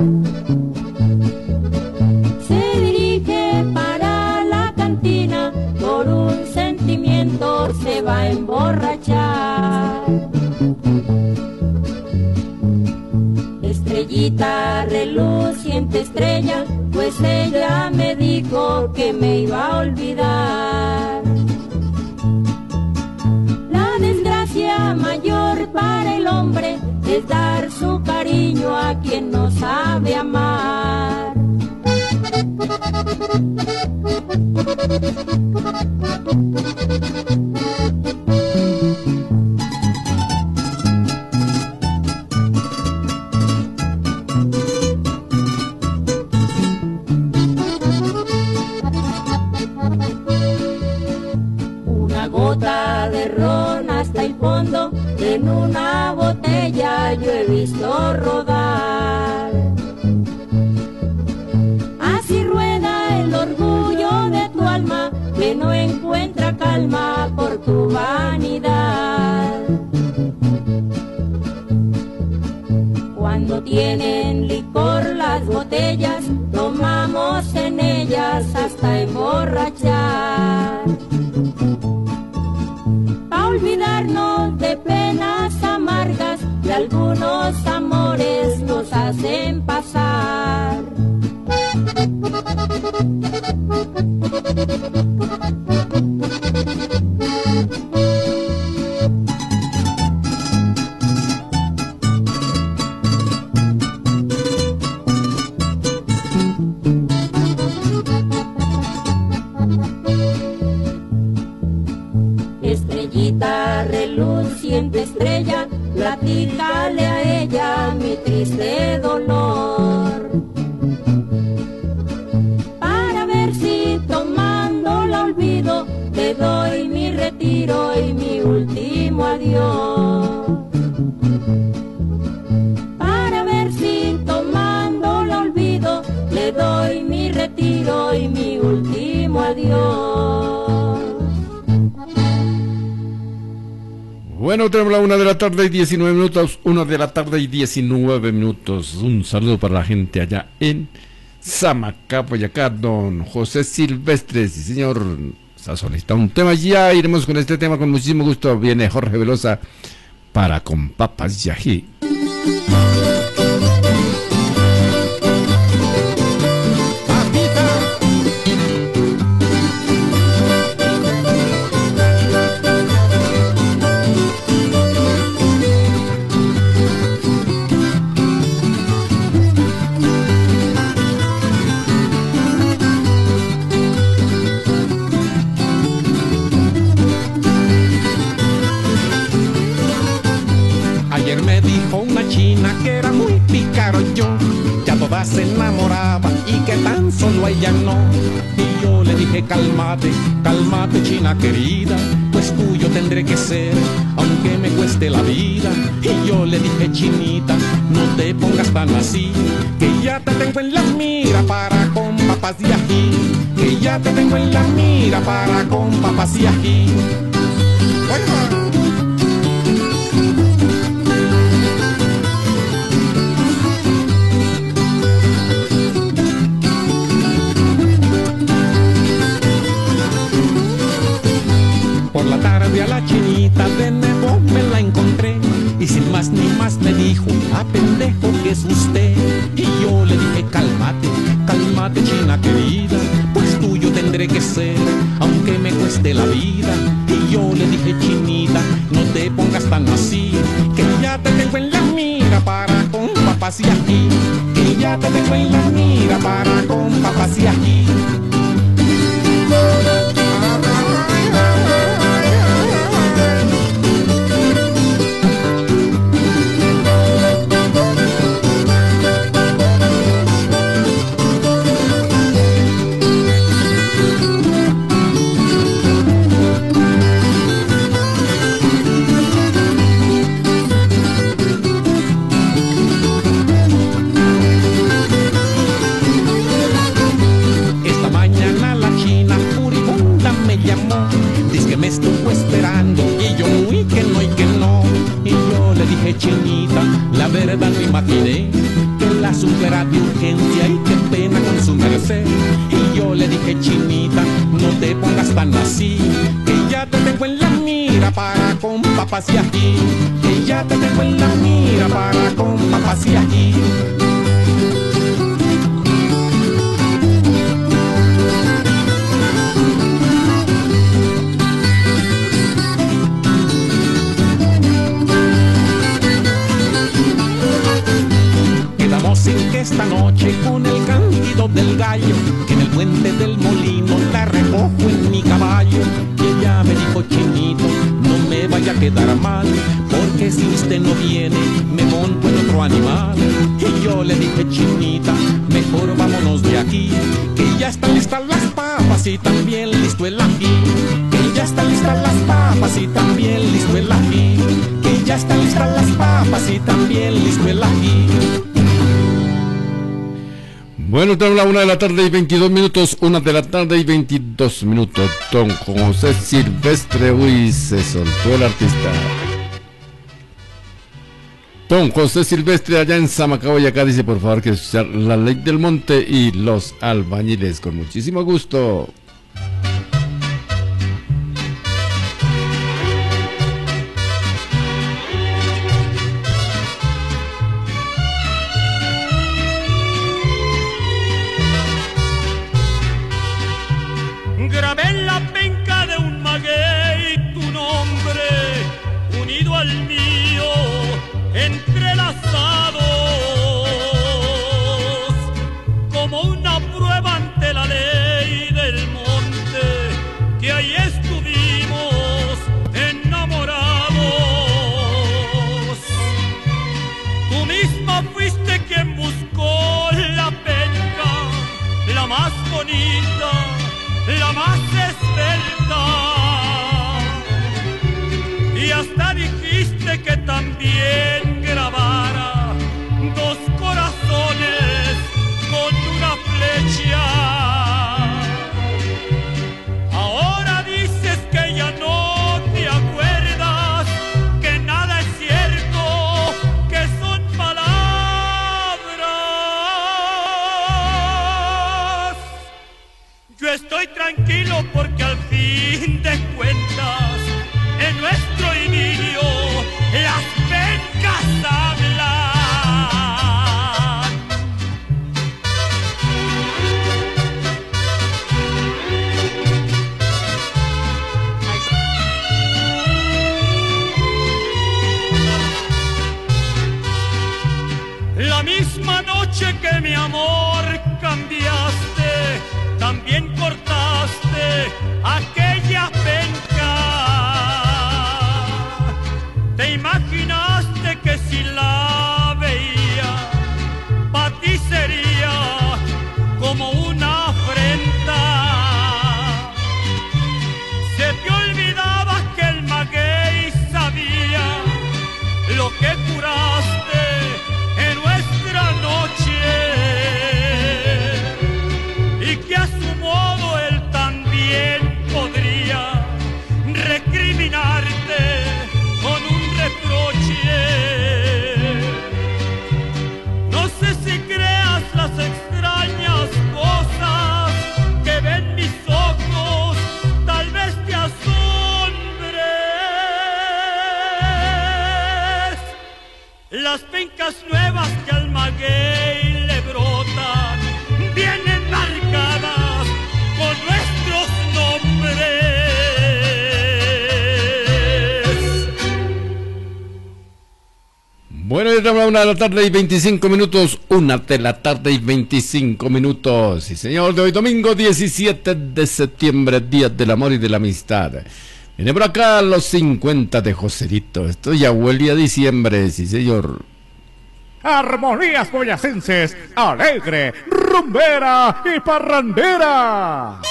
Se dirige para la cantina, por un sentimiento se va a emborrachar. Estrellita, reluciente estrella, pues ella me dijo que me iba a olvidar. La desgracia mayor para el hombre es dar su cariño a quien no sabe amar. Una gota de ron hasta el fondo, en una botella yo he visto rodar. Así rueda el orgullo de tu alma, que no encuentra calma días hasta emborrachar. Pa' olvidarnos de penas amargas y algunos amores nos hacen pasar. Estrellita, reluciente estrella, platícale a ella mi triste dolor, para ver si tomando la olvido te doy mi retiro y mi último adiós. Para ver si tomando la olvido le doy mi retiro y mi último adiós. Bueno, tenemos la una de la tarde y diecinueve minutos, una de la tarde y diecinueve minutos. Un saludo para la gente allá en Samacá, Boyacá, don José Silvestre, sí señor, se ha solicitado un tema, ya iremos con este tema con muchísimo gusto. Viene Jorge Velosa para Con Papas y Ají. Ayer me dijo una china que era muy pícaro yo, ya toda se enamoraba y que tan solo a ella no. Y yo le dije cálmate, cálmate china querida, pues tuyo tendré que ser, aunque me cueste la vida. Y yo le dije chinita, no te pongas tan así, que ya te tengo en la mira para con papas y ají, que ya te tengo en la mira para con papas y ají. Oiga. Por la tarde a la chinita de nuevo me la encontré, y sin más ni más me dijo, ah pendejo que es usted. Y yo le dije cálmate, cálmate china querida, pues tuyo tendré que ser, aunque me cueste la vida. Y yo le dije chinita, no te pongas tan así, que ya te tengo en la mira para con papas y ají, que ya te tengo en la mira para con papas y ají. Estuvo esperando y yo muy que no y que no. Y yo le dije chinita, la verdad me imaginé que el asunto era de urgencia y qué pena con su merced. Y yo le dije chinita, no te pongas tan así, que ya te tengo en la mira para con papas y ají, que ya te tengo en la mira para con papas y ají. En que esta noche con el cantido del gallo, que en el puente del molino la recojo en mi caballo. Y ella me dijo chinito, no me vaya a quedar mal, porque si usted no viene me monto en otro animal. Y yo le dije chinita, mejor vámonos de aquí, que ya están listas las papas y también listo el ají, que ya están listas las papas y también listo el ají, que ya están listas las papas y también listo el ají. Bueno, tenemos la una de la tarde y veintidós minutos, una de la tarde y veintidós minutos. Don José Silvestre, uy, se soltó el artista. Don José Silvestre allá en Zamacao, acá dice por favor que escuchar La Ley del Monte y Los Albañiles con muchísimo gusto. Grabé en la penca de un maguey tu nombre unido al mío, entrelazados como una prueba ante la ley del monte, que ahí estuvimos enamorados. Tú misma fuiste quien buscó la penca, la más bonita, la más esbelta, y hasta dijiste que también grabara dos corazones con una flecha. Ahora dices que ya no te acuerdas, que nada es cierto, que son palabras. Yo estoy tranquilo porque al fin de cuentas en nuestro idilio las pencas hablan. La misma noche que mi amor cambiaste, también cortaste aquella penca. Te imaginaste que si la veía, pa' ti sería como una afrenta. Se te olvidaba que el maguey sabía lo que curaste en nuestra noche, y que a su modo él también podría recriminarte con un reproche. No sé si creas las extrañas cosas que ven mis ojos, tal vez te asombres. Las pencas nuevas que al maguey le brotan vienen marcadas con nuestros nombres. Bueno, ya estamos a una de la tarde y veinticinco minutos, una de la tarde y veinticinco minutos. Sí, señor, de hoy domingo diecisiete de septiembre, Día del Amor y de la Amistad. Viene por acá los cincuenta de Joselito. Esto ya huele a diciembre, sí, señor. Armonías boyacenses, alegre, rumbera y parrandera.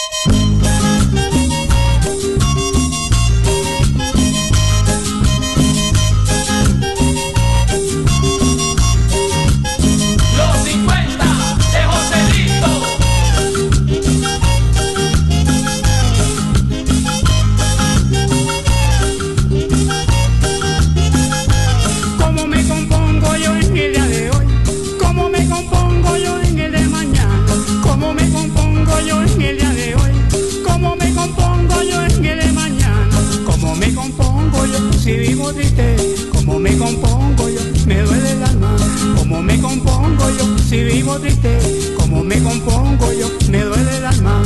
Los cincuenta de Joselito. ¿Cómo me compongo yo en el día de hoy? ¿Cómo me compongo yo en el de mañana? ¿Cómo me compongo yo en el día de hoy? ¿Cómo me compongo yo en el de mañana? ¿Cómo me compongo yo si vivo triste? ¿Cómo me compongo yo? Me duele el alma. ¿Cómo me compongo yo si vivo triste? ¿Cómo me compongo yo? Me duele el alma.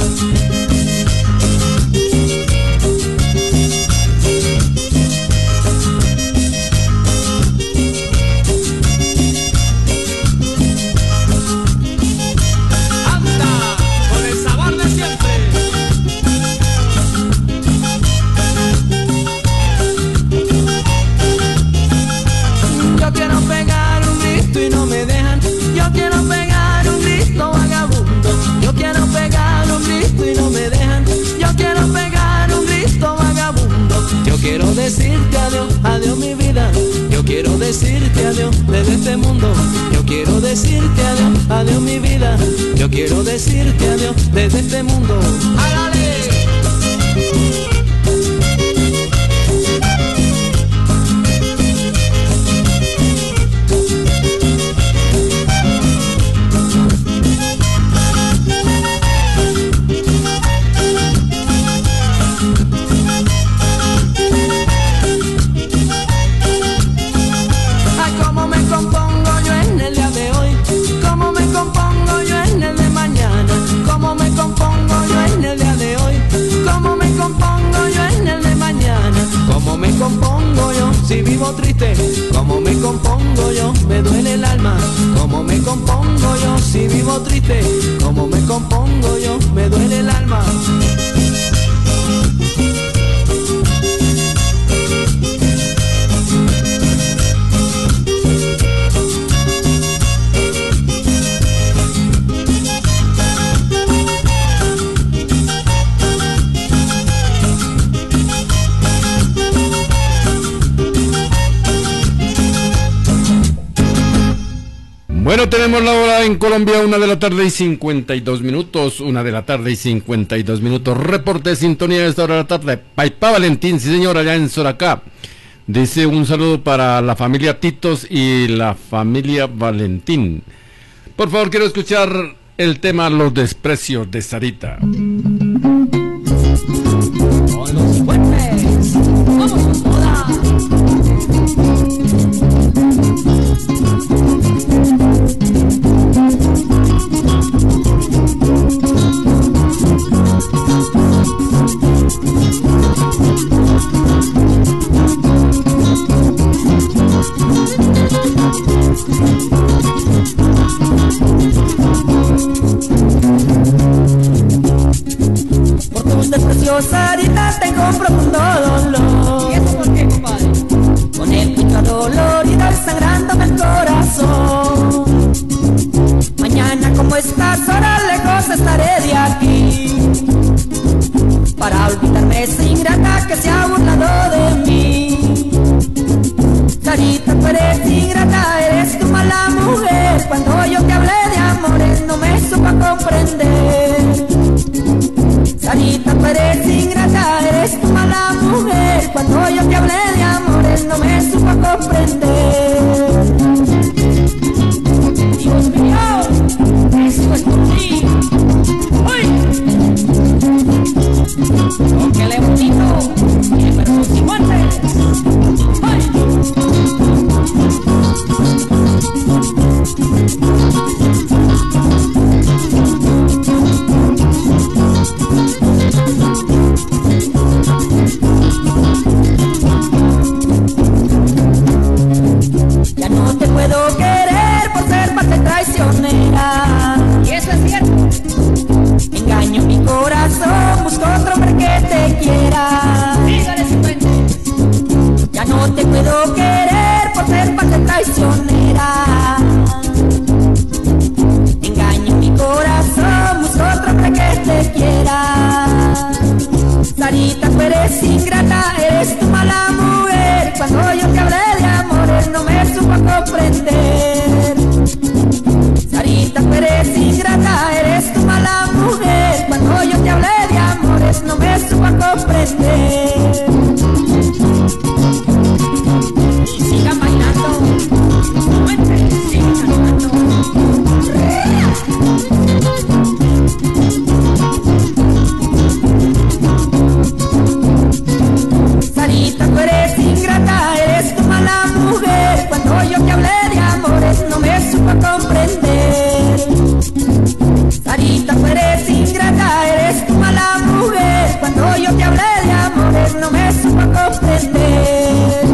Con el sabor de siempre. Yo quiero pegar un grito y no me dejan. Yo quiero pegar un grito vagabundo. Yo quiero pegar un grito y no me dejan. Yo quiero pegar un grito vagabundo. Yo quiero decirte adiós, adiós mi vida. Yo quiero decirte adiós desde este mundo. Yo quiero decirte adiós, adiós mi vida. Yo quiero decirte adiós desde este mundo. ¡Hágale! Bueno, tenemos la hora en Colombia, una de la tarde y cincuenta y dos minutos, una de la tarde y cincuenta y dos minutos. Reporte de sintonía de esta hora de la tarde. Paipa Valentín, sí señor, allá en Soracá. Dice un saludo para la familia Titos y la familia Valentín. Por favor, quiero escuchar el tema Los Desprecios de Sarita. Con los fuertes, vamos con toda. Por tus desprecios, Sarita, tengo un profundo dolor. ¿Y eso por qué, compadre? Con el pecho dolorido y sangrándome el corazón. Mañana como estás, ahora lejos estaré de aquí, para olvidarme esa ingrata que se ha burlado de mí. Sarita, tú eres ingrata, eres tu mala mujer. Cuando yo te hablé de amores no me supo comprender. Sarita, tú eres ingrata, eres tu mala mujer. Cuando yo te hablé de amores no me supo comprender. Dios mío, esto es por ti. ¡Uy! Oh, que le bonito, y versos y muertes. Ya no te puedo querer por ser parte traicionera. Y eso es cierto. Engaño mi corazón, busco otro hombre que te quiera. Dígale su cuenta. Ya no te puedo querer por ser parte traicionera. Engaño mi corazón, busco otro hombre que te quiera. Sarita, tú eres ingrata, eres tu mala mujer. Cuando yo te hablé de amores no me supo comprender. Sarita, tú eres ingrata, eres tu mala mujer. Cuando yo te hablé de amores no me supo comprender. Y sigan bailando, muévete, sigan cantando. Sarita, tú eres ingrata, eres tu mala mujer. Cuando yo te hablé de amores no me supo comprender. Sarita, tú eres ingrata, eres tu mala mujer. Cuando yo te hablé de amores no me supo comprender.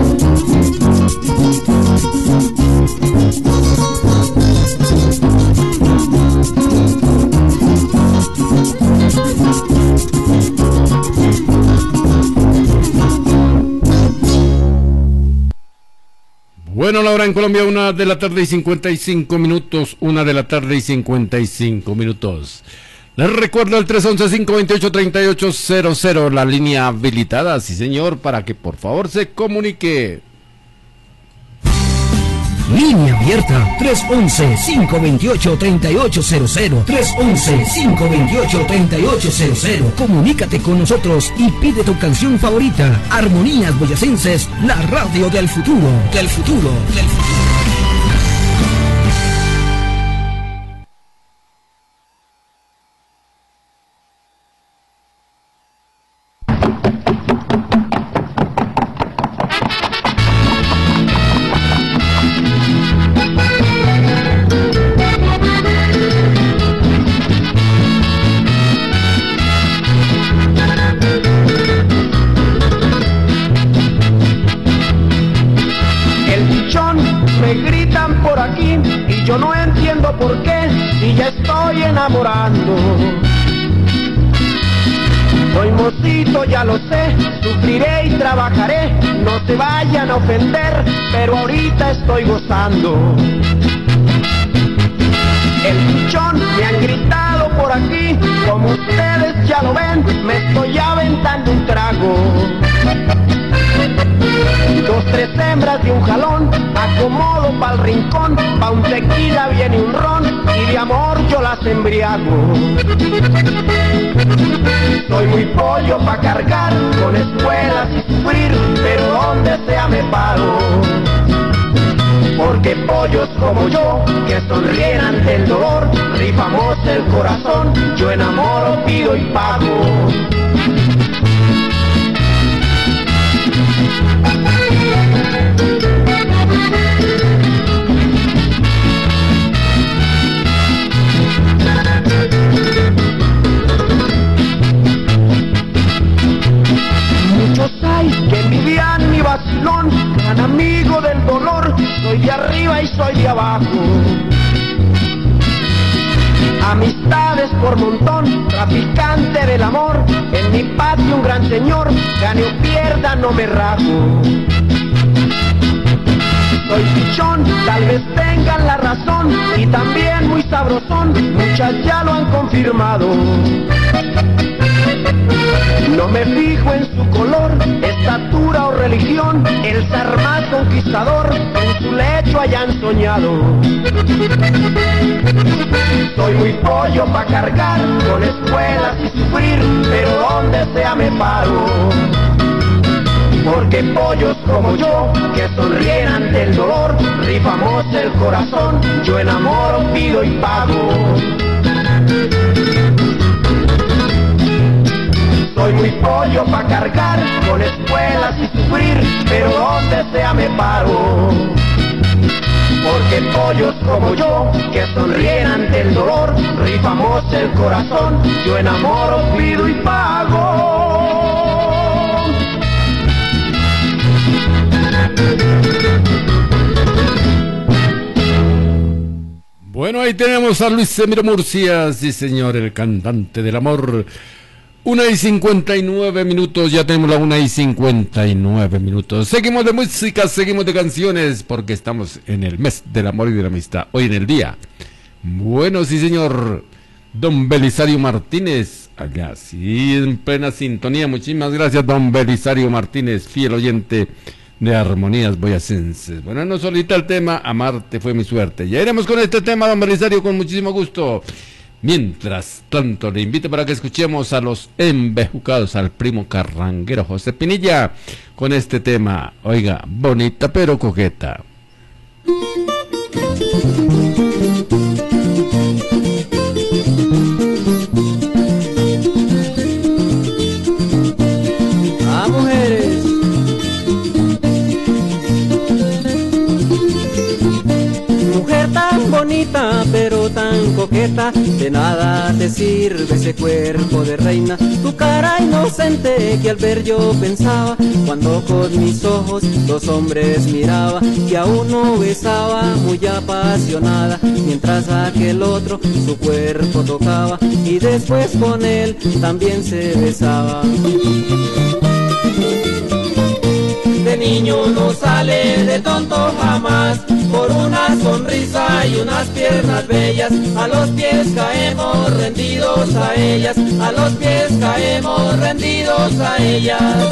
Bueno, la hora en Colombia, una de la tarde y cincuenta y cinco minutos, una de la tarde y cincuenta y cinco minutos. Les recuerdo el tres once, cinco veintiocho, treinta y ocho cero cero, la línea habilitada, sí señor, para que por favor se comunique. Línea abierta tres once, cinco veintiocho, treinta y ocho cero cero. tres once, cinco veintiocho, treinta y ocho cero cero. Comunícate con nosotros y pide tu canción favorita. Armonías Boyacenses, la radio del futuro, del futuro, del futuro. enamorando. Soy mocito, ya lo sé, sufriré y trabajaré, no se vayan a ofender, pero ahorita estoy gozando. El pichón me han gritado por aquí, como ustedes ya lo ven, me estoy aventando un trago. Dos, tres hembras de un jalón, acomodo pa'l rincón, pa' un tequila bien amor yo las embriago. Soy muy pollo pa' cargar con espuelas y sufrir, pero donde sea me paro. Porque pollos como yo, que sonríen ante el dolor, rifamos el corazón, yo enamoro, pido y pago. Muchos hay que envidian mi vacilón, gran amigo del dolor, soy de arriba y soy de abajo. Amistades por montón, traficante del amor, en mi patio un gran señor, gane o pierda no me rajo. Soy pichón, tal vez tengan la razón, y también muy sabrosón, muchas ya lo han confirmado. No me fijo en su color, estatura o religión, el ser más conquistador, en su lecho hayan soñado. Soy muy pollo pa' cargar con espuelas y sufrir, pero donde sea me paro. Porque pollos como yo, que sonríen ante el dolor, rifamos el corazón, yo enamoro, pido y pago. Soy muy pollo pa' cargar con espuelas y sufrir, pero donde sea me paro. Porque pollos como yo, que sonríen ante el dolor, rifamos el corazón, yo enamoro, pido y pago. Bueno, ahí tenemos a Luis Emiro Murcia, sí señor, el cantante del amor. Una y cincuenta y nueve minutos, ya tenemos la una y cincuenta y nueve minutos. Seguimos de música, seguimos de canciones, porque estamos en el mes del amor y de la amistad, hoy en el día. Bueno, sí señor, don Belisario Martínez, allá sí, en plena sintonía. Muchísimas gracias, don Belisario Martínez, fiel oyente de Armonías Boyacenses. Bueno, nos solicita el tema Amarte fue mi suerte. Ya iremos con este tema, don Belisario, con muchísimo gusto. Mientras tanto, le invito para que escuchemos a los embejucados, al primo carranguero José Pinilla, con este tema, oiga, bonita pero coqueta. A mujeres. Mujer tan bonita pero tan coqueta, de nada te sirve ese cuerpo de reina. Tu cara inocente que al ver yo pensaba, cuando con mis ojos dos hombres miraba, que a uno besaba muy apasionada, mientras aquel otro su cuerpo tocaba, y después con él también se besaba. De niño no sale de tonto jamás, por una sonrisa y unas piernas bellas, a los pies caemos rendidos a ellas, a los pies caemos rendidos a ellas.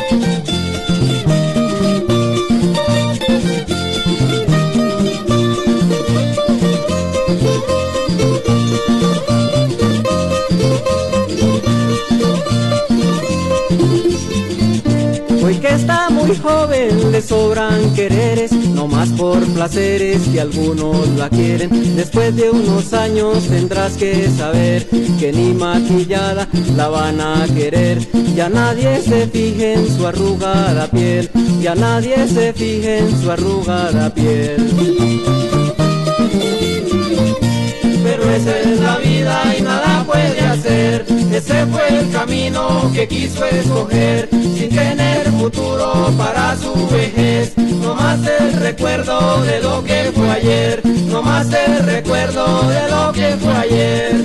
Hoy que está muy joven le sobran quereres, no más por placeres que algunos la quieren. Después de unos años tendrás que saber que ni maquillada la van a querer. Ya nadie se fije en su arrugada piel, ya nadie se fije en su arrugada piel. Pero esa es la vida y nada puede hacer, ese fue el camino que quiso escoger, sin tener futuro para su vejez. No más el recuerdo de lo que fue ayer, no más el recuerdo de lo que fue ayer.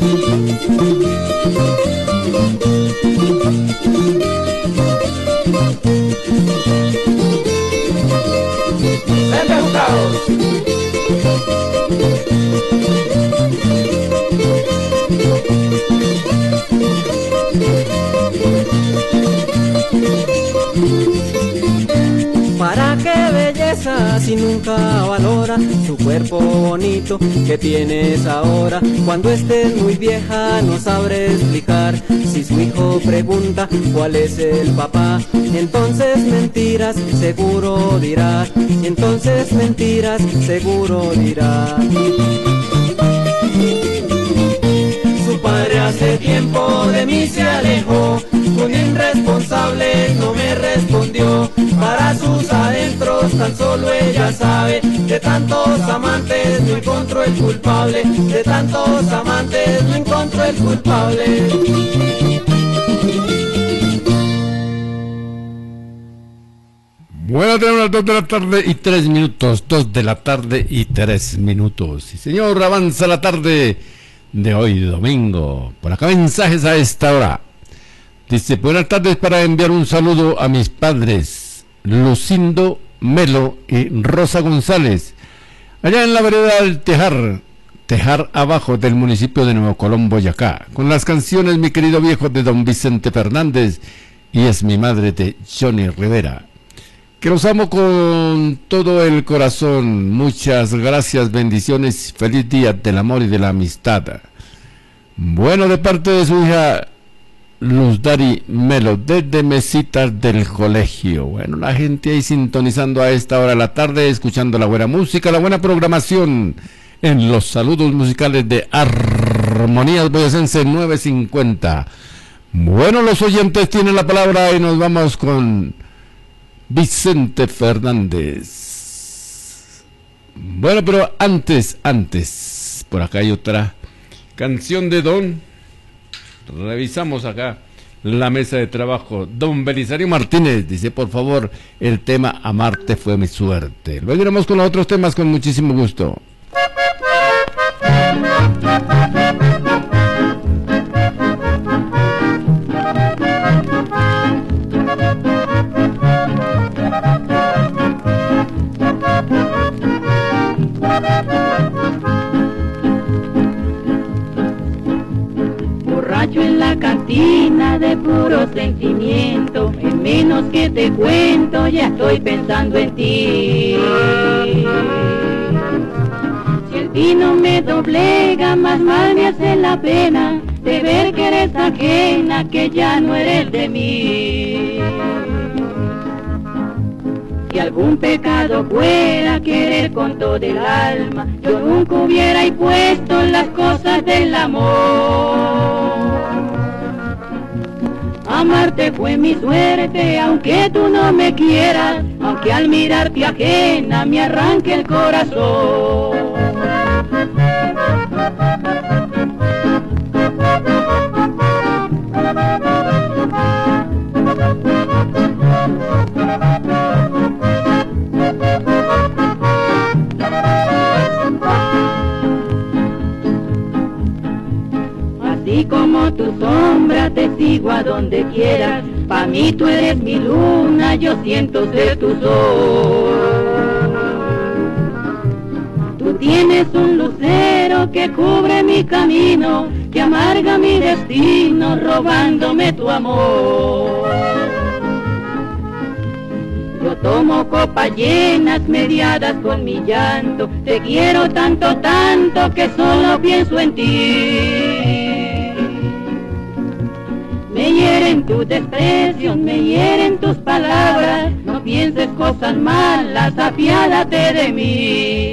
Embejucados. Para qué belleza piensas y nunca valoras tu cuerpo bonito que tienes ahora. Cuando estés muy vieja no sabré explicar. Si su hijo pregunta cuál es el papá, entonces mentiras seguro dirá. Y entonces mentiras seguro dirá. Su padre hace tiempo de mí se alejó, un irresponsable no me respondió. Para sus adentros tan solo ella sabe, de tantos amantes no encontró el culpable, de tantos amantes no encontró el culpable. Bueno, tenemos las dos de la tarde y tres minutos, dos de la tarde y tres minutos. Sí, señor, avanza la tarde de hoy, domingo. Por acá mensajes a esta hora. Dice, buenas tardes, para enviar un saludo a mis padres, Lucindo Melo y Rosa González, allá en la vereda del Tejar, Tejar Abajo del municipio de Nuevo Colón, Boyacá, con las canciones Mi Querido Viejo de don Vicente Fernández y Es mi madre de Johnny Rivera. Que los amo con todo el corazón. Muchas gracias, bendiciones, feliz día del amor y de la amistad. Bueno, de parte de su hija Luz Dari Melo, desde Mesitas del Colegio. Bueno, la gente ahí sintonizando a esta hora de la tarde, escuchando la buena música, la buena programación en los saludos musicales de Armonías Boyacense nueve cincuenta. Bueno, los oyentes tienen la palabra y nos vamos con Vicente Fernández. Bueno, pero antes, antes, por acá hay otra canción de Don. Revisamos acá la mesa de trabajo. Don Belisario Martínez dice, por favor, el tema Amarte fue mi suerte. Luego iremos con los otros temas con muchísimo gusto. Borracho en la cantina de puro sentimiento, en menos que te cuento ya estoy pensando en ti. Si el vino me doblega, más mal me hace la pena de ver que eres ajena, que ya no eres de mí. Si algún pecado fuera querer con todo el alma, yo nunca hubiera impuesto las cosas del amor. Amarte fue mi suerte, aunque tú no me quieras, aunque al mirarte ajena me arranque el corazón. Así como tu sombra te sigo a donde quieras, pa' mí tú eres mi luna, yo siento ser tu sol. Tú tienes un lucero que cubre mi camino, que amarga mi destino, robándome tu amor. Yo tomo copas llenas, mediadas con mi llanto, te quiero tanto, tanto, que solo pienso en ti. Me hieren tus desprecios, me hieren tus palabras, no pienses cosas malas, apiádate de mí.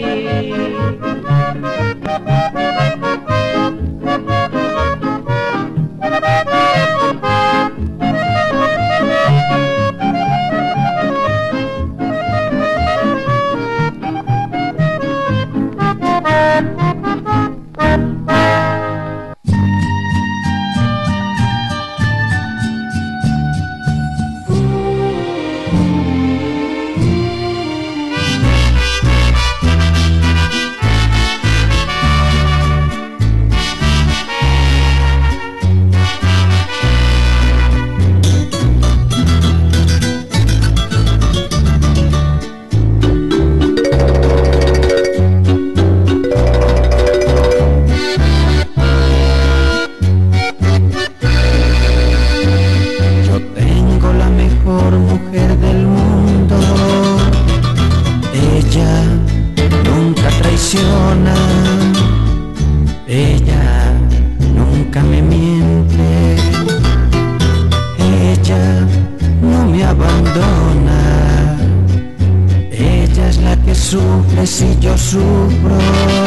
sufres y yo sufro.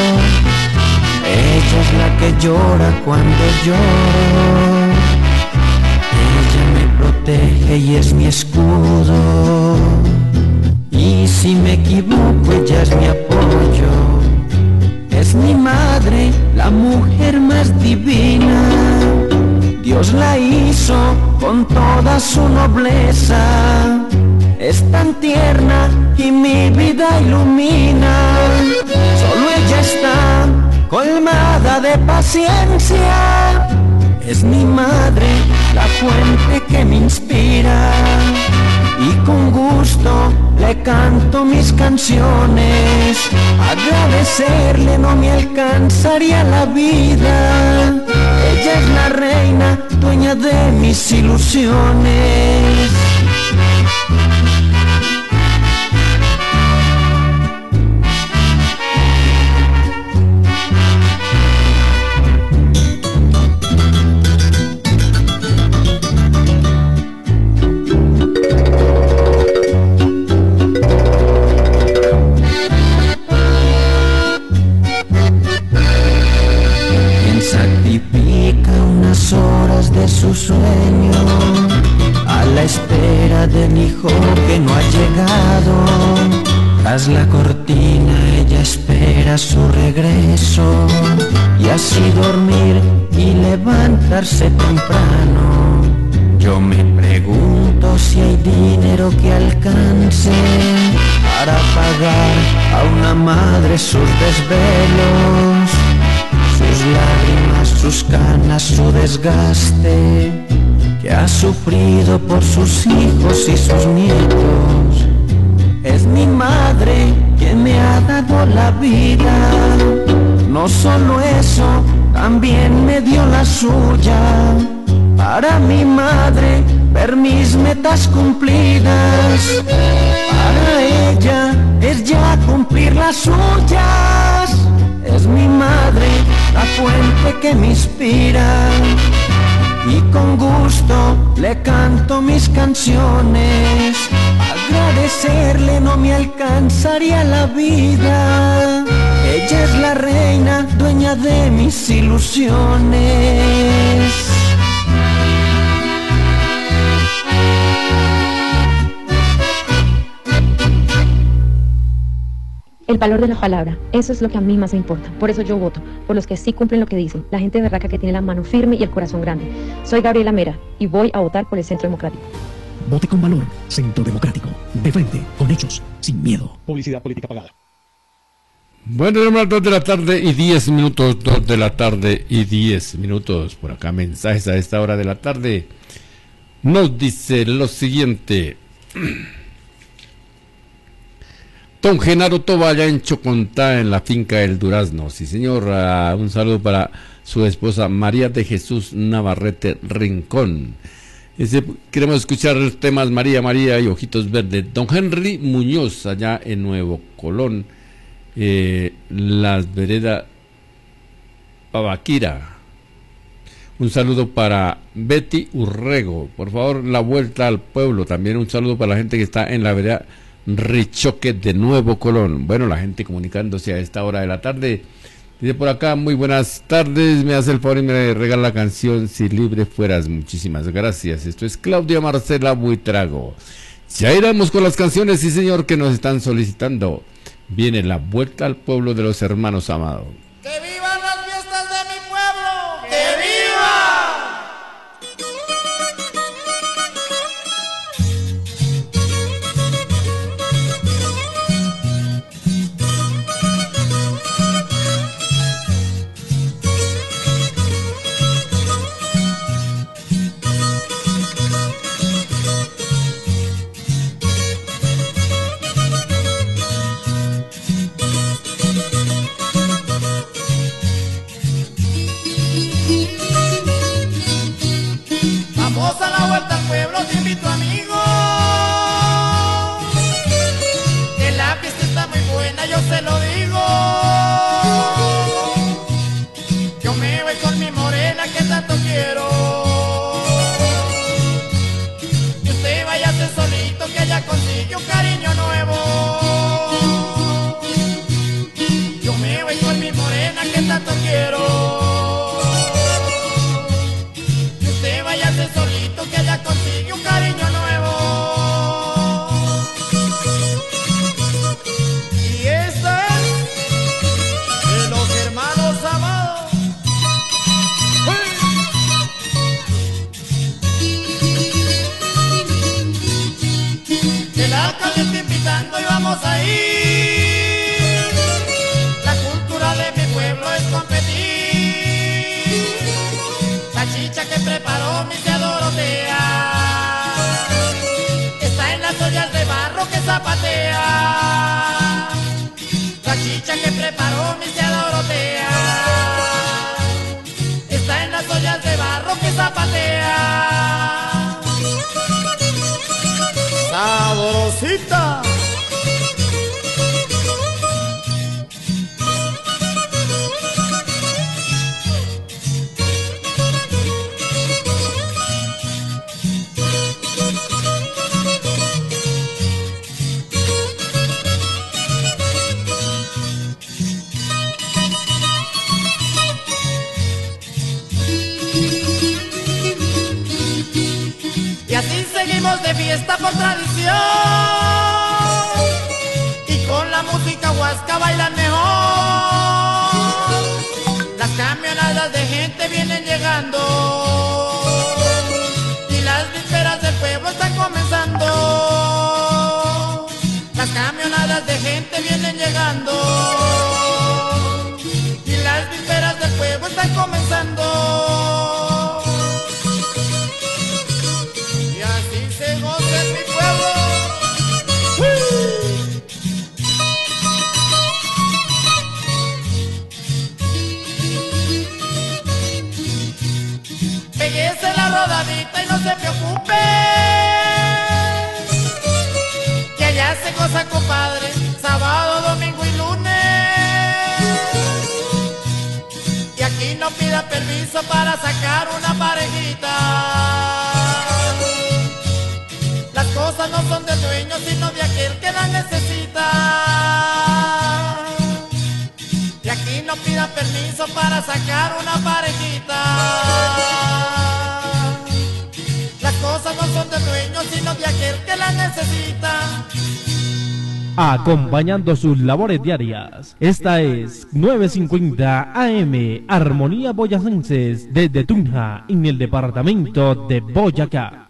Ella es la que llora cuando lloro. Ella me protege y es mi escudo. Y si me equivoco, ella es mi apoyo. Es mi madre, la mujer más divina. Dios la hizo con toda su nobleza. Es tan tierna y mi vida ilumina. Solo ella está colmada de paciencia. Es mi madre, la fuente que me inspira. Y con gusto le canto mis canciones. Agradecerle no me alcanzaría la vida. Ella es la reina, dueña de mis ilusiones. Horas de su sueño a la espera del hijo que no ha llegado. Tras la cortina ella espera su regreso y así dormir y levantarse temprano. Yo me pregunto si hay dinero que alcance para pagar a una madre sus desvelos, sus lágrimas, sus canas, su desgaste que ha sufrido por sus hijos y sus nietos. Es mi madre quien me ha dado la vida. No solo eso, también me dio la suya. Para mi madre, ver mis metas cumplidas. Para ella es ya cumplir las suyas. Es mi madre, la fuente que me inspira. Y con gusto le canto mis canciones. Agradecerle no me alcanzaría la vida. Ella es la reina, dueña de mis ilusiones. El valor de la palabra, eso es lo que a mí más me importa. Por eso yo voto, por los que sí cumplen lo que dicen, la gente berraca que tiene la mano firme y el corazón grande. Soy Gabriela Mera y voy a votar por el Centro Democrático. Vote con valor, Centro Democrático. De frente, con hechos, sin miedo. Publicidad política pagada. Bueno, hermano, dos de la tarde y diez minutos, dos de la tarde y diez minutos. Por acá mensajes a esta hora de la tarde. Nos dice lo siguiente. Don Genaro Toballa en Chocontá, en la finca El Durazno. Sí, señor. Uh, un saludo para su esposa María de Jesús Navarrete Rincón. Ese, queremos escuchar los temas María María y Ojitos Verdes. Don Henry Muñoz, allá en Nuevo Colón, eh, Las Veredas Pabaquira. Un saludo para Betty Urrego. Por favor, la vuelta al pueblo. También un saludo para la gente que está en la vereda Richoque de Nuevo Colón. Bueno, la gente comunicándose a esta hora de la tarde. Dice por acá, muy buenas tardes, me hace el favor y me regala la canción Si Libre Fueras. Muchísimas gracias. Esto es Claudia Marcela Buitrago. Ya iremos con las canciones, sí señor, que nos están solicitando. Viene la vuelta al pueblo de los hermanos Amado. ¡Que vivan las fiestas de mi pueblo! ¡Que viva! Vamos a la vuelta al pueblo, te invito amigo. Que la fiesta está muy buena, yo se lo digo. Yo me voy con mi morena que tanto quiero. Y usted váyase solito que ella consigue un cariño nuevo. te estoy invitando y vamos a ir. La cultura de mi pueblo es competir. La chicha que preparó mi tía Dorotea está en las ollas de barro que zapatea. La chicha que preparó mi tía Dorotea está en las ollas de barro que zapatea. Sabrosita. Y así seguimos de fiesta por tradición, y con la música huasca bailan mejor. Las camionadas de gente vienen llegando y las vísperas del pueblo están comenzando. Las camionadas de gente vienen llegando y las vísperas del pueblo están comenzando. Péguese la rodadita y no se preocupe, que allá se goza, compadre, sábado, domingo y lunes. Y aquí no pida permiso para sacar una parejita. Las cosas no son del dueño, sino de aquel que las necesita. Y aquí no pida permiso para sacar una parejita. Las cosas no son del dueño, sino de aquel que las necesita. Acompañando sus labores diarias, esta es novecientos cincuenta A M, Armonía Boyacenses, desde Tunja, en el departamento de Boyacá.